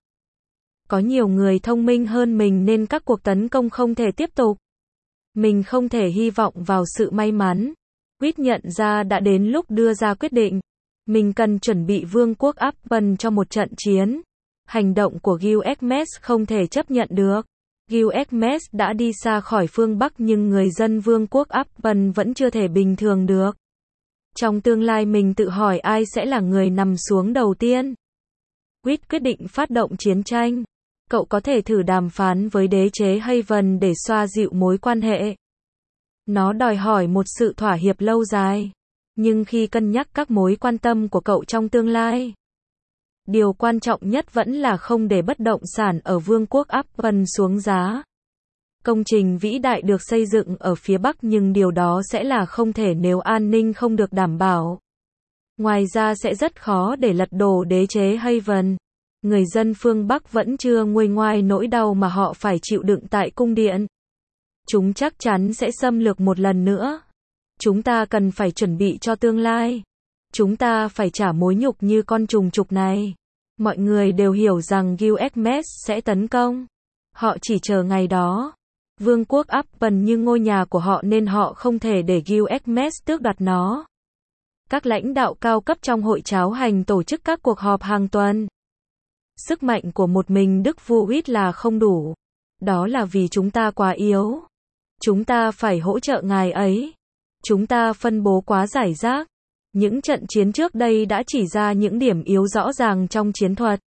Có nhiều người thông minh hơn mình nên các cuộc tấn công không thể tiếp tục. Mình không thể hy vọng vào sự may mắn. Reed nhận ra đã đến lúc đưa ra quyết định. Mình cần chuẩn bị vương quốc Apple cho một trận chiến. Hành động của Guild không thể chấp nhận được. Guild đã đi xa khỏi phương Bắc nhưng người dân vương quốc Apple vẫn chưa thể bình thường được. Trong tương lai mình tự hỏi ai sẽ là người nằm xuống đầu tiên. Reed quyết định phát động chiến tranh. Cậu có thể thử đàm phán với đế chế Haven để xoa dịu mối quan hệ. Nó đòi hỏi một sự thỏa hiệp lâu dài. Nhưng khi cân nhắc các mối quan tâm của cậu trong tương lai, điều quan trọng nhất vẫn là không để bất động sản ở vương quốc Apple xuống giá. Công trình vĩ đại được xây dựng ở phía Bắc nhưng điều đó sẽ là không thể nếu an ninh không được đảm bảo. Ngoài ra sẽ rất khó để lật đổ đế chế Haven. Người dân phương Bắc vẫn chưa nguôi ngoai nỗi đau mà họ phải chịu đựng tại cung điện. Chúng chắc chắn sẽ xâm lược một lần nữa. Chúng ta cần phải chuẩn bị cho tương lai. Chúng ta phải trả mối nhục như con trùng trục này. Mọi người đều hiểu rằng Guild sẽ tấn công. Họ chỉ chờ ngày đó. Vương quốc Apple như ngôi nhà của họ nên họ không thể để Guild tước đoạt nó. Các lãnh đạo cao cấp trong hội cháo hành tổ chức các cuộc họp hàng tuần. Sức mạnh của một mình Đức vua Reed là không đủ. Đó là vì chúng ta quá yếu. Chúng ta phải hỗ trợ ngài ấy. Chúng ta phân bố quá rải rác. Những trận chiến trước đây đã chỉ ra những điểm yếu rõ ràng trong chiến thuật.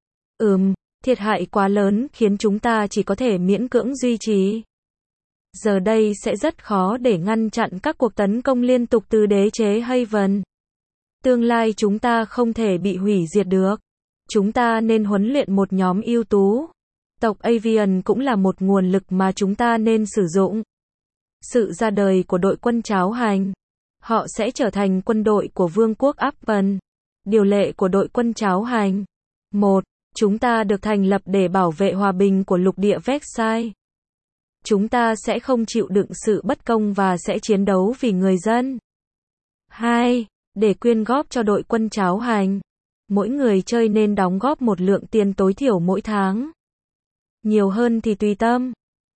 Thiệt hại quá lớn khiến chúng ta chỉ có thể miễn cưỡng duy trì. Giờ đây sẽ rất khó để ngăn chặn các cuộc tấn công liên tục từ đế chế Haven. Tương lai chúng ta không thể bị hủy diệt được. Chúng ta nên huấn luyện một nhóm ưu tú. Tộc Avian cũng là một nguồn lực mà chúng ta nên sử dụng. Sự ra đời của đội quân cháo hành. Họ sẽ trở thành quân đội của Vương quốc Appen. Điều lệ của đội quân cháo hành. 1. Chúng ta được thành lập để bảo vệ hòa bình của lục địa Versailles. Chúng ta sẽ không chịu đựng sự bất công và sẽ chiến đấu vì người dân. 2. Để quyên góp cho đội quân cháo hành. Mỗi người chơi nên đóng góp một lượng tiền tối thiểu mỗi tháng. Nhiều hơn thì tùy tâm.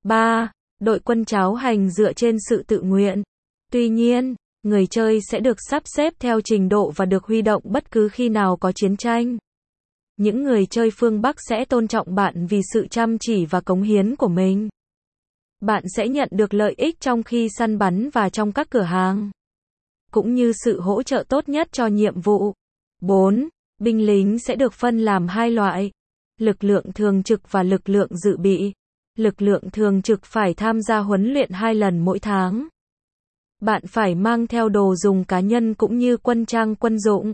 3. Đội quân cháo hành dựa trên sự tự nguyện. Tuy nhiên, người chơi sẽ được sắp xếp theo trình độ và được huy động bất cứ khi nào có chiến tranh. Những người chơi phương Bắc sẽ tôn trọng bạn vì sự chăm chỉ và cống hiến của mình. Bạn sẽ nhận được lợi ích trong khi săn bắn và trong các cửa hàng, cũng như sự hỗ trợ tốt nhất cho nhiệm vụ. 4. Binh lính sẽ được phân làm hai loại: lực lượng thường trực và lực lượng dự bị. Lực lượng thường trực phải tham gia huấn luyện 2 lần mỗi tháng. Bạn phải mang theo đồ dùng cá nhân cũng như quân trang quân dụng.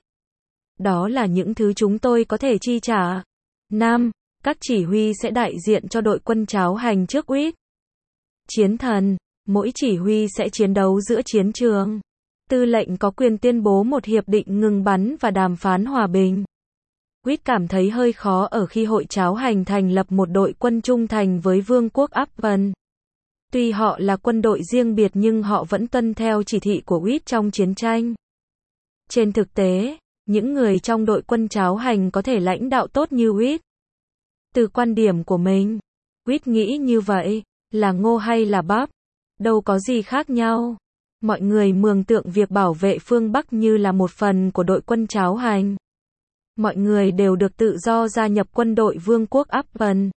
Đó là những thứ chúng tôi có thể chi trả. 5. Các chỉ huy sẽ đại diện cho đội quân cháo hành trước UIT. Chiến thần, mỗi chỉ huy sẽ chiến đấu giữa chiến trường. Tư lệnh có quyền tuyên bố một hiệp định ngừng bắn và đàm phán hòa bình. UIT cảm thấy hơi khó ở khi hội cháo hành thành lập một đội quân trung thành với Vương quốc Appen. Tuy họ là quân đội riêng biệt nhưng họ vẫn tuân theo chỉ thị của UIT trong chiến tranh. Trên thực tế, những người trong đội quân cháo hành có thể lãnh đạo tốt như UIT. Từ quan điểm của mình, UIT nghĩ như vậy, là ngô hay là bắp, đâu có gì khác nhau. Mọi người mường tượng việc bảo vệ phương Bắc như là một phần của đội quân cháo hành. Mọi người đều được tự do gia nhập quân đội Vương quốc Appen.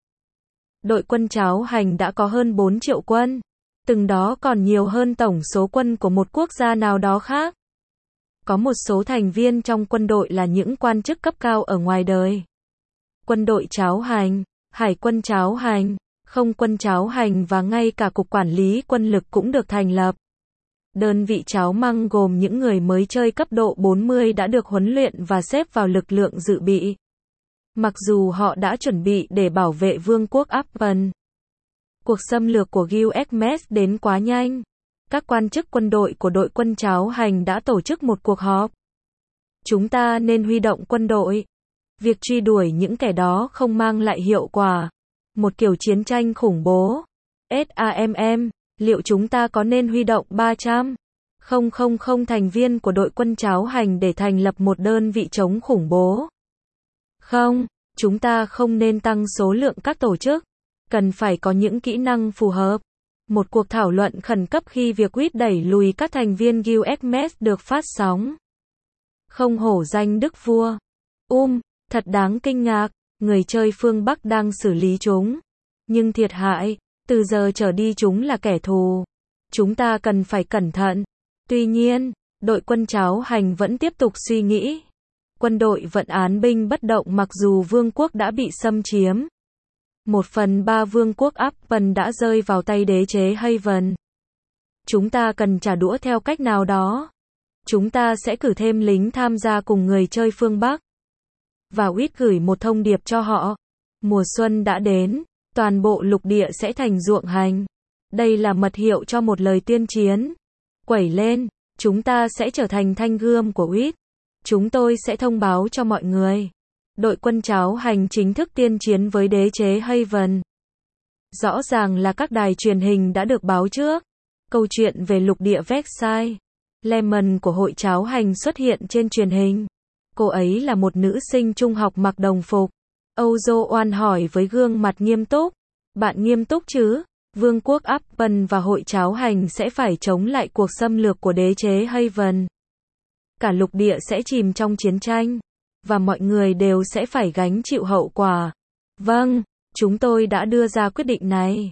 Đội quân cháo hành đã có hơn 4 triệu quân. Từng đó còn nhiều hơn tổng số quân của một quốc gia nào đó khác. Có một số thành viên trong quân đội là những quan chức cấp cao ở ngoài đời. Quân đội cháo hành, hải quân cháo hành, không quân cháo hành và ngay cả cục quản lý quân lực cũng được thành lập. Đơn vị cháo măng gồm những người mới chơi cấp độ 40 đã được huấn luyện và xếp vào lực lượng dự bị. Mặc dù họ đã chuẩn bị để bảo vệ Vương quốc Appen. Cuộc xâm lược của Gilgamesh đến quá nhanh. Các quan chức quân đội của đội quân cháo hành đã tổ chức một cuộc họp. Chúng ta nên huy động quân đội. Việc truy đuổi những kẻ đó không mang lại hiệu quả. Một kiểu chiến tranh khủng bố. SAMM, liệu chúng ta có nên huy động 300,000 thành viên của đội quân cháo hành để thành lập một đơn vị chống khủng bố? Không, chúng ta không nên tăng số lượng các tổ chức. Cần phải có những kỹ năng phù hợp. Một cuộc thảo luận khẩn cấp khi việc UIT đẩy lùi các thành viên Gilgamesh được phát sóng. Không hổ danh đức vua. Thật đáng kinh ngạc, người chơi phương Bắc đang xử lý chúng. Nhưng thiệt hại, từ giờ trở đi chúng là kẻ thù. Chúng ta cần phải cẩn thận. Tuy nhiên, đội quân cháo hành vẫn tiếp tục suy nghĩ. Quân đội vẫn án binh bất động mặc dù vương quốc đã bị xâm chiếm. 1/3 vương quốc Appen đã rơi vào tay đế chế Haven. Chúng ta cần trả đũa theo cách nào đó. Chúng ta sẽ cử thêm lính tham gia cùng người chơi phương Bắc. Và UIT gửi một thông điệp cho họ. Mùa xuân đã đến, toàn bộ lục địa sẽ thành ruộng hành. Đây là mật hiệu cho một lời tuyên chiến. Quẩy lên, chúng ta sẽ trở thành thanh gươm của UIT. Chúng tôi sẽ thông báo cho mọi người. Đội quân cháo hành chính thức tiên chiến với đế chế Haven. Rõ ràng là các đài truyền hình đã được báo trước. Câu chuyện về lục địa Versailles. Lemon của hội cháo hành xuất hiện trên truyền hình. Cô ấy là một nữ sinh trung học mặc đồng phục. Âu Joan hỏi với gương mặt nghiêm túc. Bạn nghiêm túc chứ? Vương quốc Appen và hội cháo hành sẽ phải chống lại cuộc xâm lược của đế chế Haven. Cả lục địa sẽ chìm trong chiến tranh. Và mọi người đều sẽ phải gánh chịu hậu quả. Vâng, chúng tôi đã đưa ra quyết định này.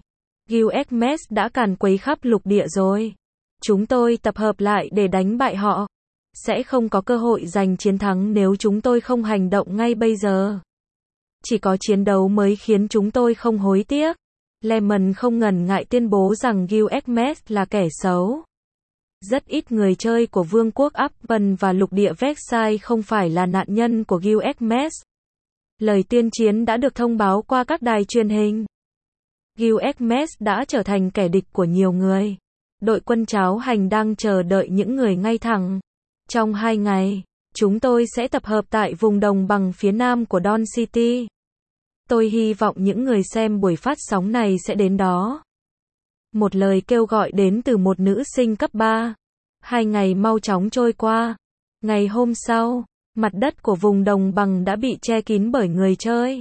Gilgamesh đã càn quấy khắp lục địa rồi. Chúng tôi tập hợp lại để đánh bại họ. sẽ không có cơ hội giành chiến thắng nếu chúng tôi không hành động ngay bây giờ. Chỉ có chiến đấu mới khiến chúng tôi không hối tiếc. Lemon không ngần ngại tuyên bố rằng Gilgamesh là kẻ xấu. Rất ít người chơi của Vương quốc Appen và lục địa Versailles không phải là nạn nhân của Gilgamesh. Lời tuyên chiến đã được thông báo qua các đài truyền hình. Gilgamesh đã trở thành kẻ địch của nhiều người. Đội quân cháo hành đang chờ đợi những người ngay thẳng. Trong 2 ngày, chúng tôi sẽ tập hợp tại vùng đồng bằng phía nam của Dawn City. Tôi hy vọng những người xem buổi phát sóng này sẽ đến đó. Một lời kêu gọi đến từ một nữ sinh cấp 3. 2 ngày mau chóng trôi qua. Ngày hôm sau, mặt đất của vùng đồng bằng đã bị che kín bởi người chơi.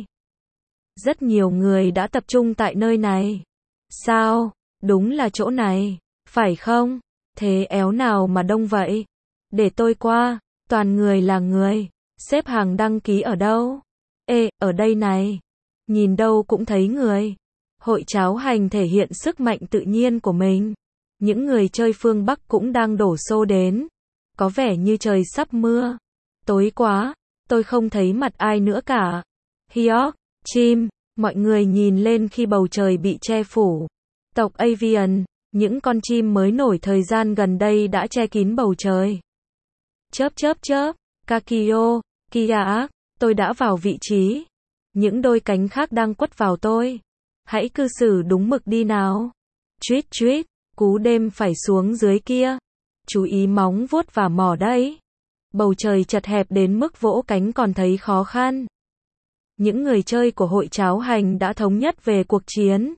Rất nhiều người đã tập trung tại nơi này. Sao? Đúng là chỗ này, phải không? Thế éo nào mà đông vậy? Để tôi qua, toàn người là người. Xếp hàng đăng ký ở đâu? Ê, ở đây này. Nhìn đâu cũng thấy người. Hội cháo hành thể hiện sức mạnh tự nhiên của mình. Những người chơi phương Bắc cũng đang đổ xô đến. Có vẻ như trời sắp mưa. Tối quá, tôi không thấy mặt ai nữa cả. Hyok, chim, mọi người nhìn lên khi bầu trời bị che phủ. Tộc Avian, những con chim mới nổi thời gian gần đây đã che kín bầu trời. Chớp chớp chớp, Kakio, Kia, tôi đã vào vị trí. Những đôi cánh khác đang quất vào tôi. Hãy cư xử đúng mực đi nào. Tweet tweet, cú đêm phải xuống dưới kia. Chú ý móng vuốt và mỏ đấy. Bầu trời chật hẹp đến mức vỗ cánh còn thấy khó khăn. Những người chơi của hội cháo hành đã thống nhất về cuộc chiến.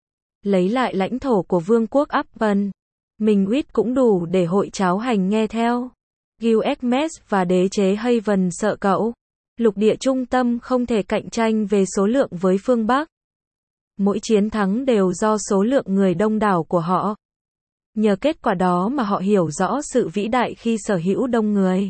Lấy lại lãnh thổ của Vương quốc Appen. Mình Wit cũng đủ để hội cháo hành nghe theo. Gilgamesh và đế chế Haven sợ cậu. Lục địa trung tâm không thể cạnh tranh về số lượng với phương Bắc. Mỗi chiến thắng đều do số lượng người đông đảo của họ. Nhờ kết quả đó mà họ hiểu rõ sự vĩ đại khi sở hữu đông người.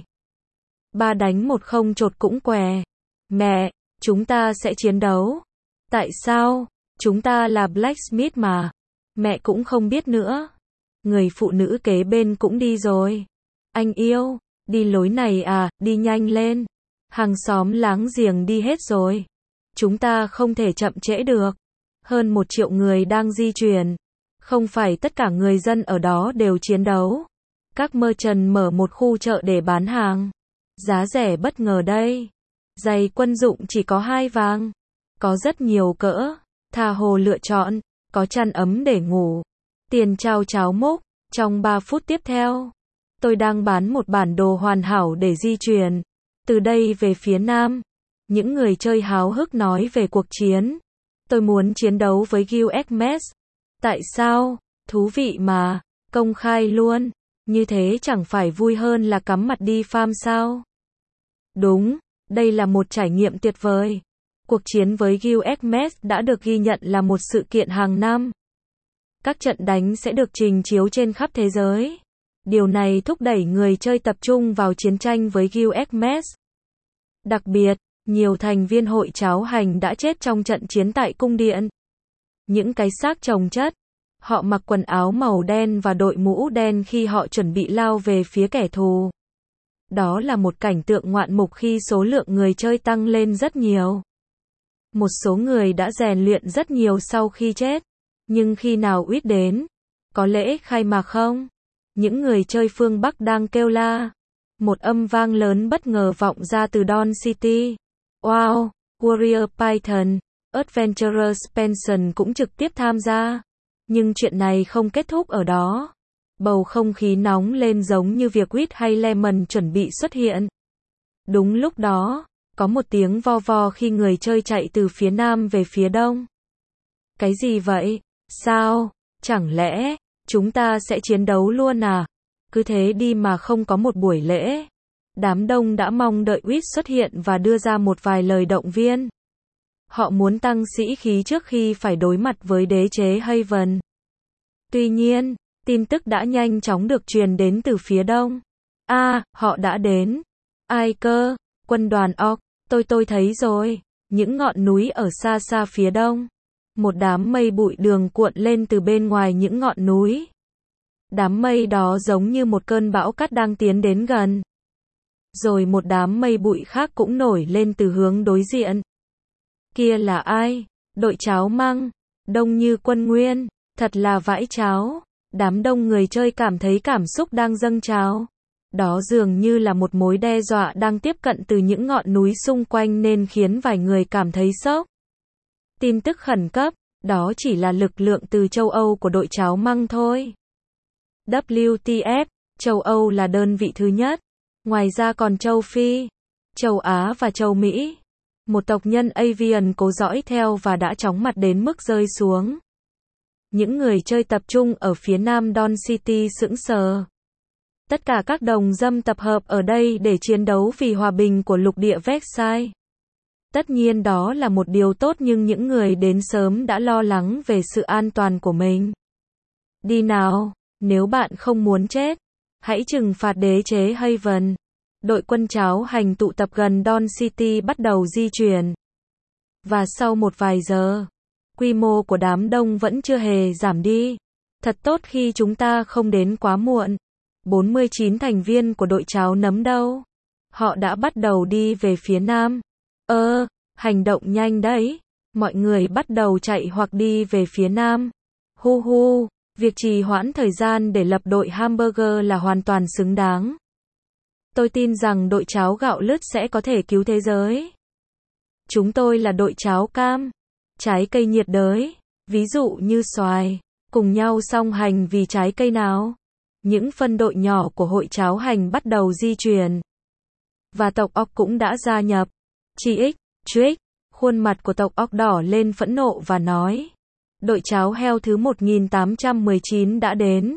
3 đánh 1 không chột cũng què. Mẹ, chúng ta sẽ chiến đấu. Tại sao? Chúng ta là Blacksmith mà. Mẹ cũng không biết nữa. Người phụ nữ kế bên cũng đi rồi. Anh yêu, đi lối này à, đi nhanh lên. Hàng xóm láng giềng đi hết rồi. Chúng ta không thể chậm trễ được. Hơn 1 triệu người đang di chuyển. Không phải tất cả người dân ở đó đều chiến đấu. Các merchant mở một khu chợ để bán hàng. Giá rẻ bất ngờ đây. Giày quân dụng chỉ có 2 vàng. Có rất nhiều cỡ. Tha hồ lựa chọn. Có chăn ấm để ngủ. Tiền trao cháo múc. Trong 3 phút tiếp theo, tôi đang bán một bản đồ hoàn hảo để di chuyển. Từ đây về phía nam. Những người chơi háo hức nói về cuộc chiến. Tôi muốn chiến đấu với Gilgamesh. Tại sao? Thú vị mà. Công khai luôn. Như thế chẳng phải vui hơn là cắm mặt đi farm sao? Đúng. Đây là một trải nghiệm tuyệt vời. Cuộc chiến với Gilgamesh đã được ghi nhận là một sự kiện hàng năm. Các trận đánh sẽ được trình chiếu trên khắp thế giới. Điều này thúc đẩy người chơi tập trung vào chiến tranh với Gilgamesh. Đặc biệt, nhiều thành viên hội cháo hành đã chết trong trận chiến tại cung điện. Những cái xác chồng chất. Họ mặc quần áo màu đen và đội mũ đen khi họ chuẩn bị lao về phía kẻ thù. Đó là một cảnh tượng ngoạn mục khi số lượng người chơi tăng lên rất nhiều. Một số người đã rèn luyện rất nhiều sau khi chết. Nhưng khi nào Wit đến? Có lễ khai mạc không? Những người chơi phương Bắc đang kêu la. Một âm vang lớn bất ngờ vọng ra từ Dawn City. Wow, Warrior Python, Adventurous Pension cũng trực tiếp tham gia. Nhưng chuyện này không kết thúc ở đó. Bầu không khí nóng lên giống như việc Wit hay Lemon chuẩn bị xuất hiện. Đúng lúc đó, có một tiếng vo vo khi người chơi chạy từ phía nam về phía đông. Cái gì vậy? Sao? Chẳng lẽ chúng ta sẽ chiến đấu luôn à? Cứ thế đi mà không có một buổi lễ. Đám đông đã mong đợi Wit xuất hiện và đưa ra một vài lời động viên. Họ muốn tăng sĩ khí trước khi phải đối mặt với đế chế Haven. Tuy nhiên, tin tức đã nhanh chóng được truyền đến từ phía đông. Họ đã đến. Ai cơ? Quân đoàn Orc. Tôi thấy rồi. Những ngọn núi ở xa xa phía đông. Một đám mây bụi đường cuộn lên từ bên ngoài những ngọn núi. Đám mây đó giống như một cơn bão cát đang tiến đến gần. Rồi một đám mây bụi khác cũng nổi lên từ hướng đối diện. Kia là ai? Đội cháo măng. Đông như quân nguyên. Thật là vãi cháo. Đám đông người chơi cảm thấy cảm xúc đang dâng trào. Đó dường như là một mối đe dọa đang tiếp cận từ những ngọn núi xung quanh nên khiến vài người cảm thấy sốc. Tin tức khẩn cấp, đó chỉ là lực lượng từ châu Âu của đội cháo măng thôi. WTF, châu Âu là đơn vị thứ nhất. Ngoài ra còn châu Phi, châu Á và châu Mỹ. Một tộc nhân Avian cố dõi theo và đã chóng mặt đến mức rơi xuống. Những người chơi tập trung ở phía nam Dawn City sững sờ. Tất cả các đồng dâm tập hợp ở đây để chiến đấu vì hòa bình của lục địa Versailles. Tất nhiên đó là một điều tốt nhưng những người đến sớm đã lo lắng về sự an toàn của mình. Đi nào, nếu bạn không muốn chết, hãy trừng phạt đế chế Haven. Đội quân cháo hành tụ tập gần Dawn City bắt đầu di chuyển. Và sau một vài giờ, quy mô của đám đông vẫn chưa hề giảm đi. Thật tốt khi chúng ta không đến quá muộn. 49 thành viên của đội cháo nấm đâu? Họ đã bắt đầu đi về phía nam. Hành động nhanh đấy. Mọi người bắt đầu chạy hoặc đi về phía nam. Hu hu, việc trì hoãn thời gian để lập đội hamburger là hoàn toàn xứng đáng. Tôi tin rằng đội cháo gạo lứt sẽ có thể cứu thế giới. Chúng tôi là đội cháo cam. Trái cây nhiệt đới, ví dụ như xoài, cùng nhau song hành vì trái cây nào? Những phân đội nhỏ của hội cháo hành bắt đầu di chuyển. Và tộc óc cũng đã gia nhập. Trick, khuôn mặt của tộc óc đỏ lên phẫn nộ và nói. Đội cháo heo thứ 1819 đã đến.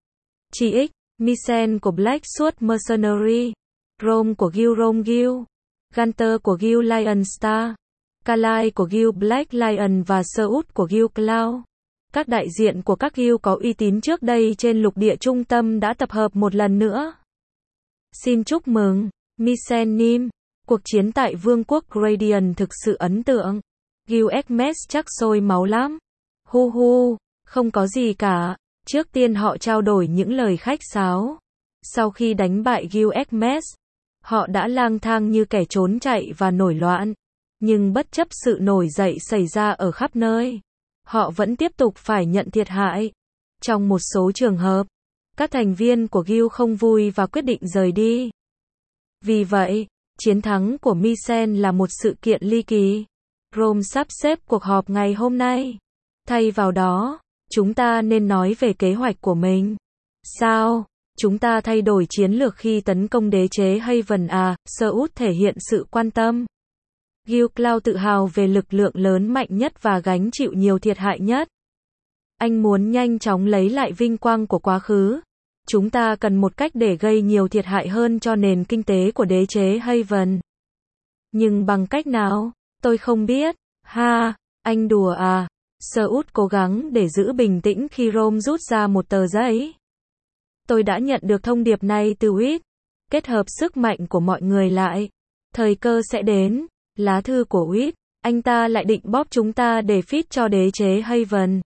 Misen của Blackwood Mercenary, Rome của Guild, Gunter của Guild Lion Star, Kalai của Guild Black Lion và Seoul của Guild Cloud. Các đại diện của các guild có uy tín trước đây trên lục địa trung tâm đã tập hợp một lần nữa. Xin chúc mừng, Misen-nim. Cuộc chiến tại Vương quốc Gradient thực sự ấn tượng. Guild Xmas chắc sôi máu lắm. Hu hu, không có gì cả. Trước tiên họ trao đổi những lời khách sáo. Sau khi đánh bại Guild Xmas, họ đã lang thang như kẻ trốn chạy và nổi loạn. Nhưng bất chấp sự nổi dậy xảy ra ở khắp nơi, họ vẫn tiếp tục phải nhận thiệt hại. Trong một số trường hợp, các thành viên của Guild không vui và quyết định rời đi. Vì vậy, chiến thắng của Misen là một sự kiện ly kỳ. Rome sắp xếp cuộc họp ngày hôm nay. Thay vào đó, chúng ta nên nói về kế hoạch của mình. Sao? Chúng ta thay đổi chiến lược khi tấn công đế chế Haven à? Seoul thể hiện sự quan tâm. Guild Cloud tự hào về lực lượng lớn mạnh nhất và gánh chịu nhiều thiệt hại nhất. Anh muốn nhanh chóng lấy lại vinh quang của quá khứ. Chúng ta cần một cách để gây nhiều thiệt hại hơn cho nền kinh tế của đế chế Haven. Nhưng bằng cách nào? Tôi không biết. Ha, anh đùa à? Seoul cố gắng để giữ bình tĩnh khi Rome rút ra một tờ giấy. Tôi đã nhận được thông điệp này từ Whit. Kết hợp sức mạnh của mọi người lại. Thời cơ sẽ đến. Lá thư của Whit. Anh ta lại định bóp chúng ta để fit cho đế chế Haven.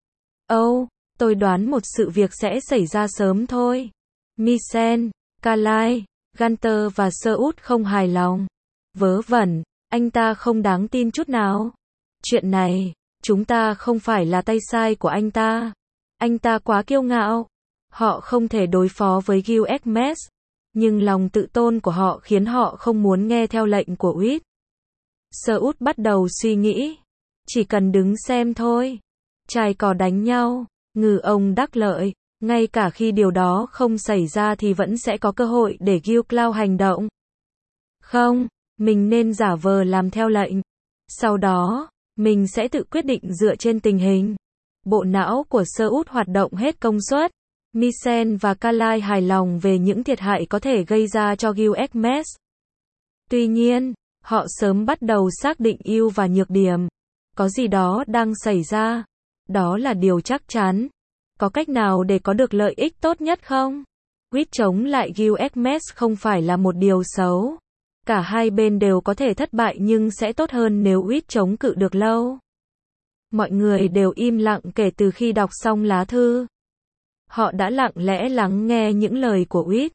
Tôi đoán một sự việc sẽ xảy ra sớm thôi. Misen, Kalai, Gunter và Seoul không hài lòng. Vớ vẩn, anh ta không đáng tin chút nào. Chuyện này, chúng ta không phải là tay sai của anh ta. Anh ta quá kiêu ngạo. Họ không thể đối phó với Guild Xmas. Nhưng lòng tự tôn của họ khiến họ không muốn nghe theo lệnh của Whit. Seoul bắt đầu suy nghĩ. Chỉ cần đứng xem thôi. Chài cò đánh nhau. Ngư ông đắc lợi. Ngay cả khi điều đó không xảy ra thì vẫn sẽ có cơ hội để Guild Cloud hành động. Không, mình nên giả vờ làm theo lệnh. Sau đó, mình sẽ tự quyết định dựa trên tình hình. Bộ não của Seoul hoạt động hết công suất. Misen và Kalai hài lòng về những thiệt hại có thể gây ra cho Guild Xmas. Tuy nhiên, họ sớm bắt đầu xác định ưu và nhược điểm. Có gì đó đang xảy ra. Đó là điều chắc chắn. Có cách nào để có được lợi ích tốt nhất không? Whit chống lại Guild Xmas không phải là một điều xấu. Cả hai bên đều có thể thất bại nhưng sẽ tốt hơn nếu Whit chống cự được lâu. Mọi người đều im lặng kể từ khi đọc xong lá thư. Họ đã lặng lẽ lắng nghe những lời của Whit.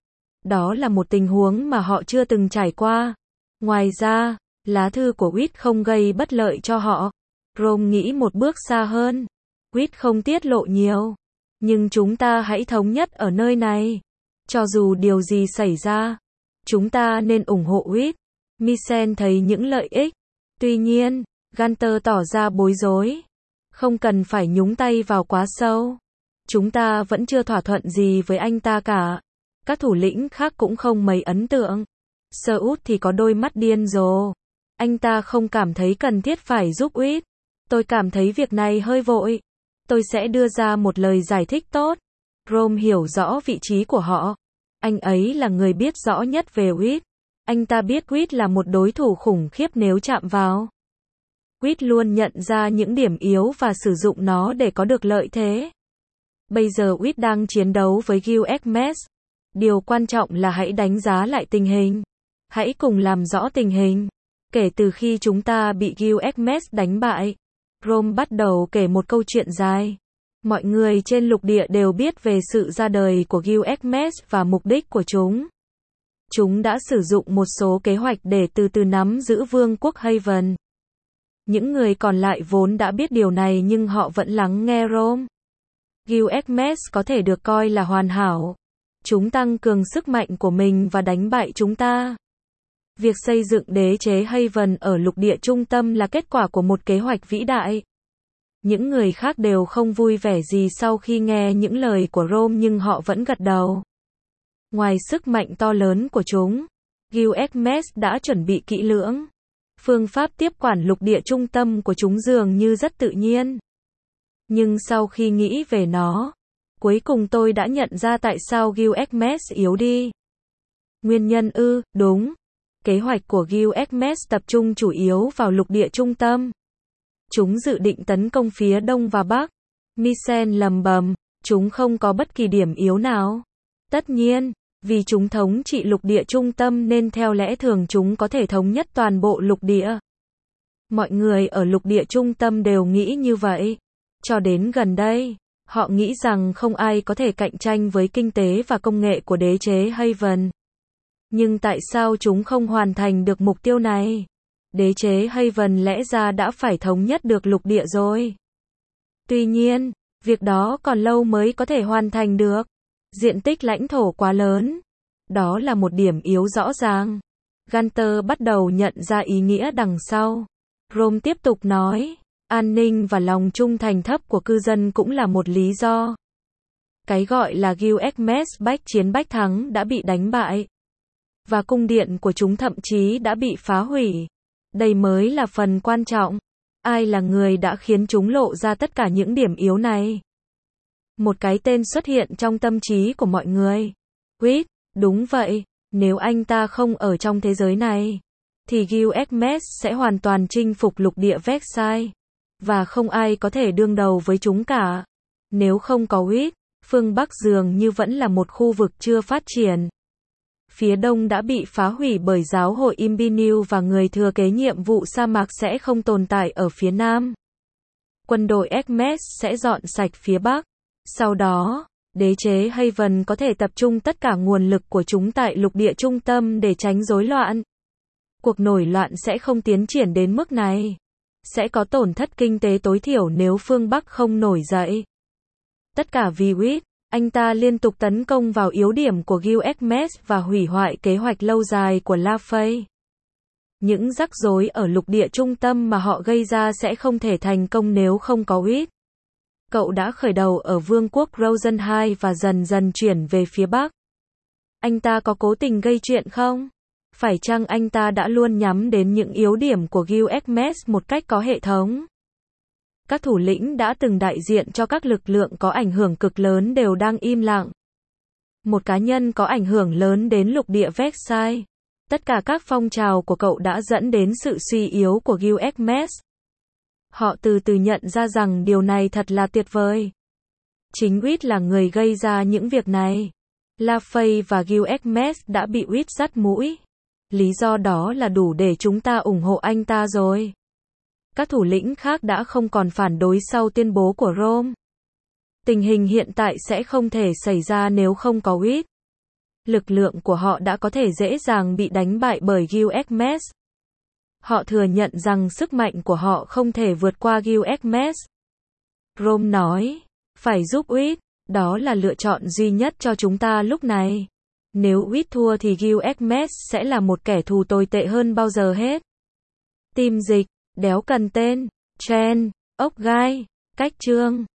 Đó là một tình huống mà họ chưa từng trải qua. Ngoài ra, lá thư của Whit không gây bất lợi cho họ. Rome nghĩ một bước xa hơn. Whit không tiết lộ nhiều. Nhưng chúng ta hãy thống nhất ở nơi này. Cho dù điều gì xảy ra, chúng ta nên ủng hộ Whit. Misen thấy những lợi ích. Tuy nhiên, Gunter tỏ ra bối rối. Không cần phải nhúng tay vào quá sâu. Chúng ta vẫn chưa thỏa thuận gì với anh ta cả. Các thủ lĩnh khác cũng không mấy ấn tượng. Sir Út thì có đôi mắt điên rồ. Anh ta không cảm thấy cần thiết phải giúp Whit. Tôi cảm thấy việc này hơi vội. Tôi sẽ đưa ra một lời giải thích tốt. Rome hiểu rõ vị trí của họ. Anh ấy là người biết rõ nhất về Whit. Anh ta biết Whit là một đối thủ khủng khiếp nếu chạm vào. Whit luôn nhận ra những điểm yếu và sử dụng nó để có được lợi thế. Bây giờ Whit đang chiến đấu với Gil Egmes. Điều quan trọng là hãy đánh giá lại tình hình. Hãy cùng làm rõ tình hình. Kể từ khi chúng ta bị Gil Egmes đánh bại, Rome bắt đầu kể một câu chuyện dài. Mọi người trên lục địa đều biết về sự ra đời của Gil Egmes và mục đích của chúng. Chúng đã sử dụng một số kế hoạch để từ từ nắm giữ vương quốc Haven. Những người còn lại vốn đã biết điều này nhưng họ vẫn lắng nghe Rome. Gil Egmes có thể được coi là hoàn hảo. Chúng tăng cường sức mạnh của mình và đánh bại chúng ta. Việc xây dựng đế chế Haven ở lục địa trung tâm là kết quả của một kế hoạch vĩ đại. Những người khác đều không vui vẻ gì sau khi nghe những lời của Rome nhưng họ vẫn gật đầu. Ngoài sức mạnh to lớn của chúng, Gil Egmes đã chuẩn bị kỹ lưỡng. Phương pháp tiếp quản lục địa trung tâm của chúng dường như rất tự nhiên. Nhưng sau khi nghĩ về nó, cuối cùng tôi đã nhận ra tại sao Gil Egmes yếu đi. Nguyên nhân đúng. Kế hoạch của Gil Egmes tập trung chủ yếu vào lục địa trung tâm. Chúng dự định tấn công phía đông và bắc. Misen lầm bầm, chúng không có bất kỳ điểm yếu nào. Tất nhiên, vì chúng thống trị lục địa trung tâm nên theo lẽ thường chúng có thể thống nhất toàn bộ lục địa. Mọi người ở lục địa trung tâm đều nghĩ như vậy. Cho đến gần đây, họ nghĩ rằng không ai có thể cạnh tranh với kinh tế và công nghệ của đế chế Haven. Nhưng tại sao chúng không hoàn thành được mục tiêu này? Đế chế Haven lẽ ra đã phải thống nhất được lục địa rồi. Tuy nhiên, việc đó còn lâu mới có thể hoàn thành được. Diện tích lãnh thổ quá lớn. Đó là một điểm yếu rõ ràng. Gunter bắt đầu nhận ra ý nghĩa đằng sau. Rome tiếp tục nói, an ninh và lòng trung thành thấp của cư dân cũng là một lý do. Cái gọi là Gil Egmes bách chiến bách thắng đã bị đánh bại. Và cung điện của chúng thậm chí đã bị phá hủy. Đây mới là phần quan trọng. Ai là người đã khiến chúng lộ ra tất cả những điểm yếu này? Một cái tên xuất hiện trong tâm trí của mọi người. Whit, đúng vậy, nếu anh ta không ở trong thế giới này, thì Gil Egmes sẽ hoàn toàn chinh phục lục địa Versailles. Và không ai có thể đương đầu với chúng cả. Nếu không có Whit, phương Bắc dường như vẫn là một khu vực chưa phát triển. Phía đông đã bị phá hủy bởi giáo hội Imbinu và người thừa kế nhiệm vụ sa mạc sẽ không tồn tại ở phía nam. Quân đội Egmes sẽ dọn sạch phía bắc. Sau đó, đế chế Haven có thể tập trung tất cả nguồn lực của chúng tại lục địa trung tâm để tránh rối loạn. Cuộc nổi loạn sẽ không tiến triển đến mức này. Sẽ có tổn thất kinh tế tối thiểu nếu phương Bắc không nổi dậy. Tất cả vì Whit. Anh ta liên tục tấn công vào yếu điểm của Gil Egmes và hủy hoại kế hoạch lâu dài của La Fay. Những rắc rối ở lục địa trung tâm mà họ gây ra sẽ không thể thành công nếu không có Whit. Cậu đã khởi đầu ở vương quốc Rosenheim và dần dần chuyển về phía Bắc. Anh ta có cố tình gây chuyện không? Phải chăng anh ta đã luôn nhắm đến những yếu điểm của Gil Egmes một cách có hệ thống? Các thủ lĩnh đã từng đại diện cho các lực lượng có ảnh hưởng cực lớn đều đang im lặng. Một cá nhân có ảnh hưởng lớn đến lục địa Versailles. Tất cả các phong trào của cậu đã dẫn đến sự suy yếu của Gil Egmes. Họ từ từ nhận ra rằng điều này thật là tuyệt vời. Chính Whit là người gây ra những việc này. La Fay và Gil Egmes đã bị Whit dắt mũi. Lý do đó là đủ để chúng ta ủng hộ anh ta rồi. Các thủ lĩnh khác đã không còn phản đối sau tuyên bố của Rome. Tình hình hiện tại sẽ không thể xảy ra nếu không có Whit. Lực lượng của họ đã có thể dễ dàng bị đánh bại bởi Gilgamesh. Họ thừa nhận rằng sức mạnh của họ không thể vượt qua Gilgamesh. Rome nói, phải giúp Uýt, đó là lựa chọn duy nhất cho chúng ta lúc này. Nếu Uýt thua thì Gilgamesh sẽ là một kẻ thù tồi tệ hơn bao giờ hết. Tim dịch, đéo cần tên, Chen, ốc gai, cách chương.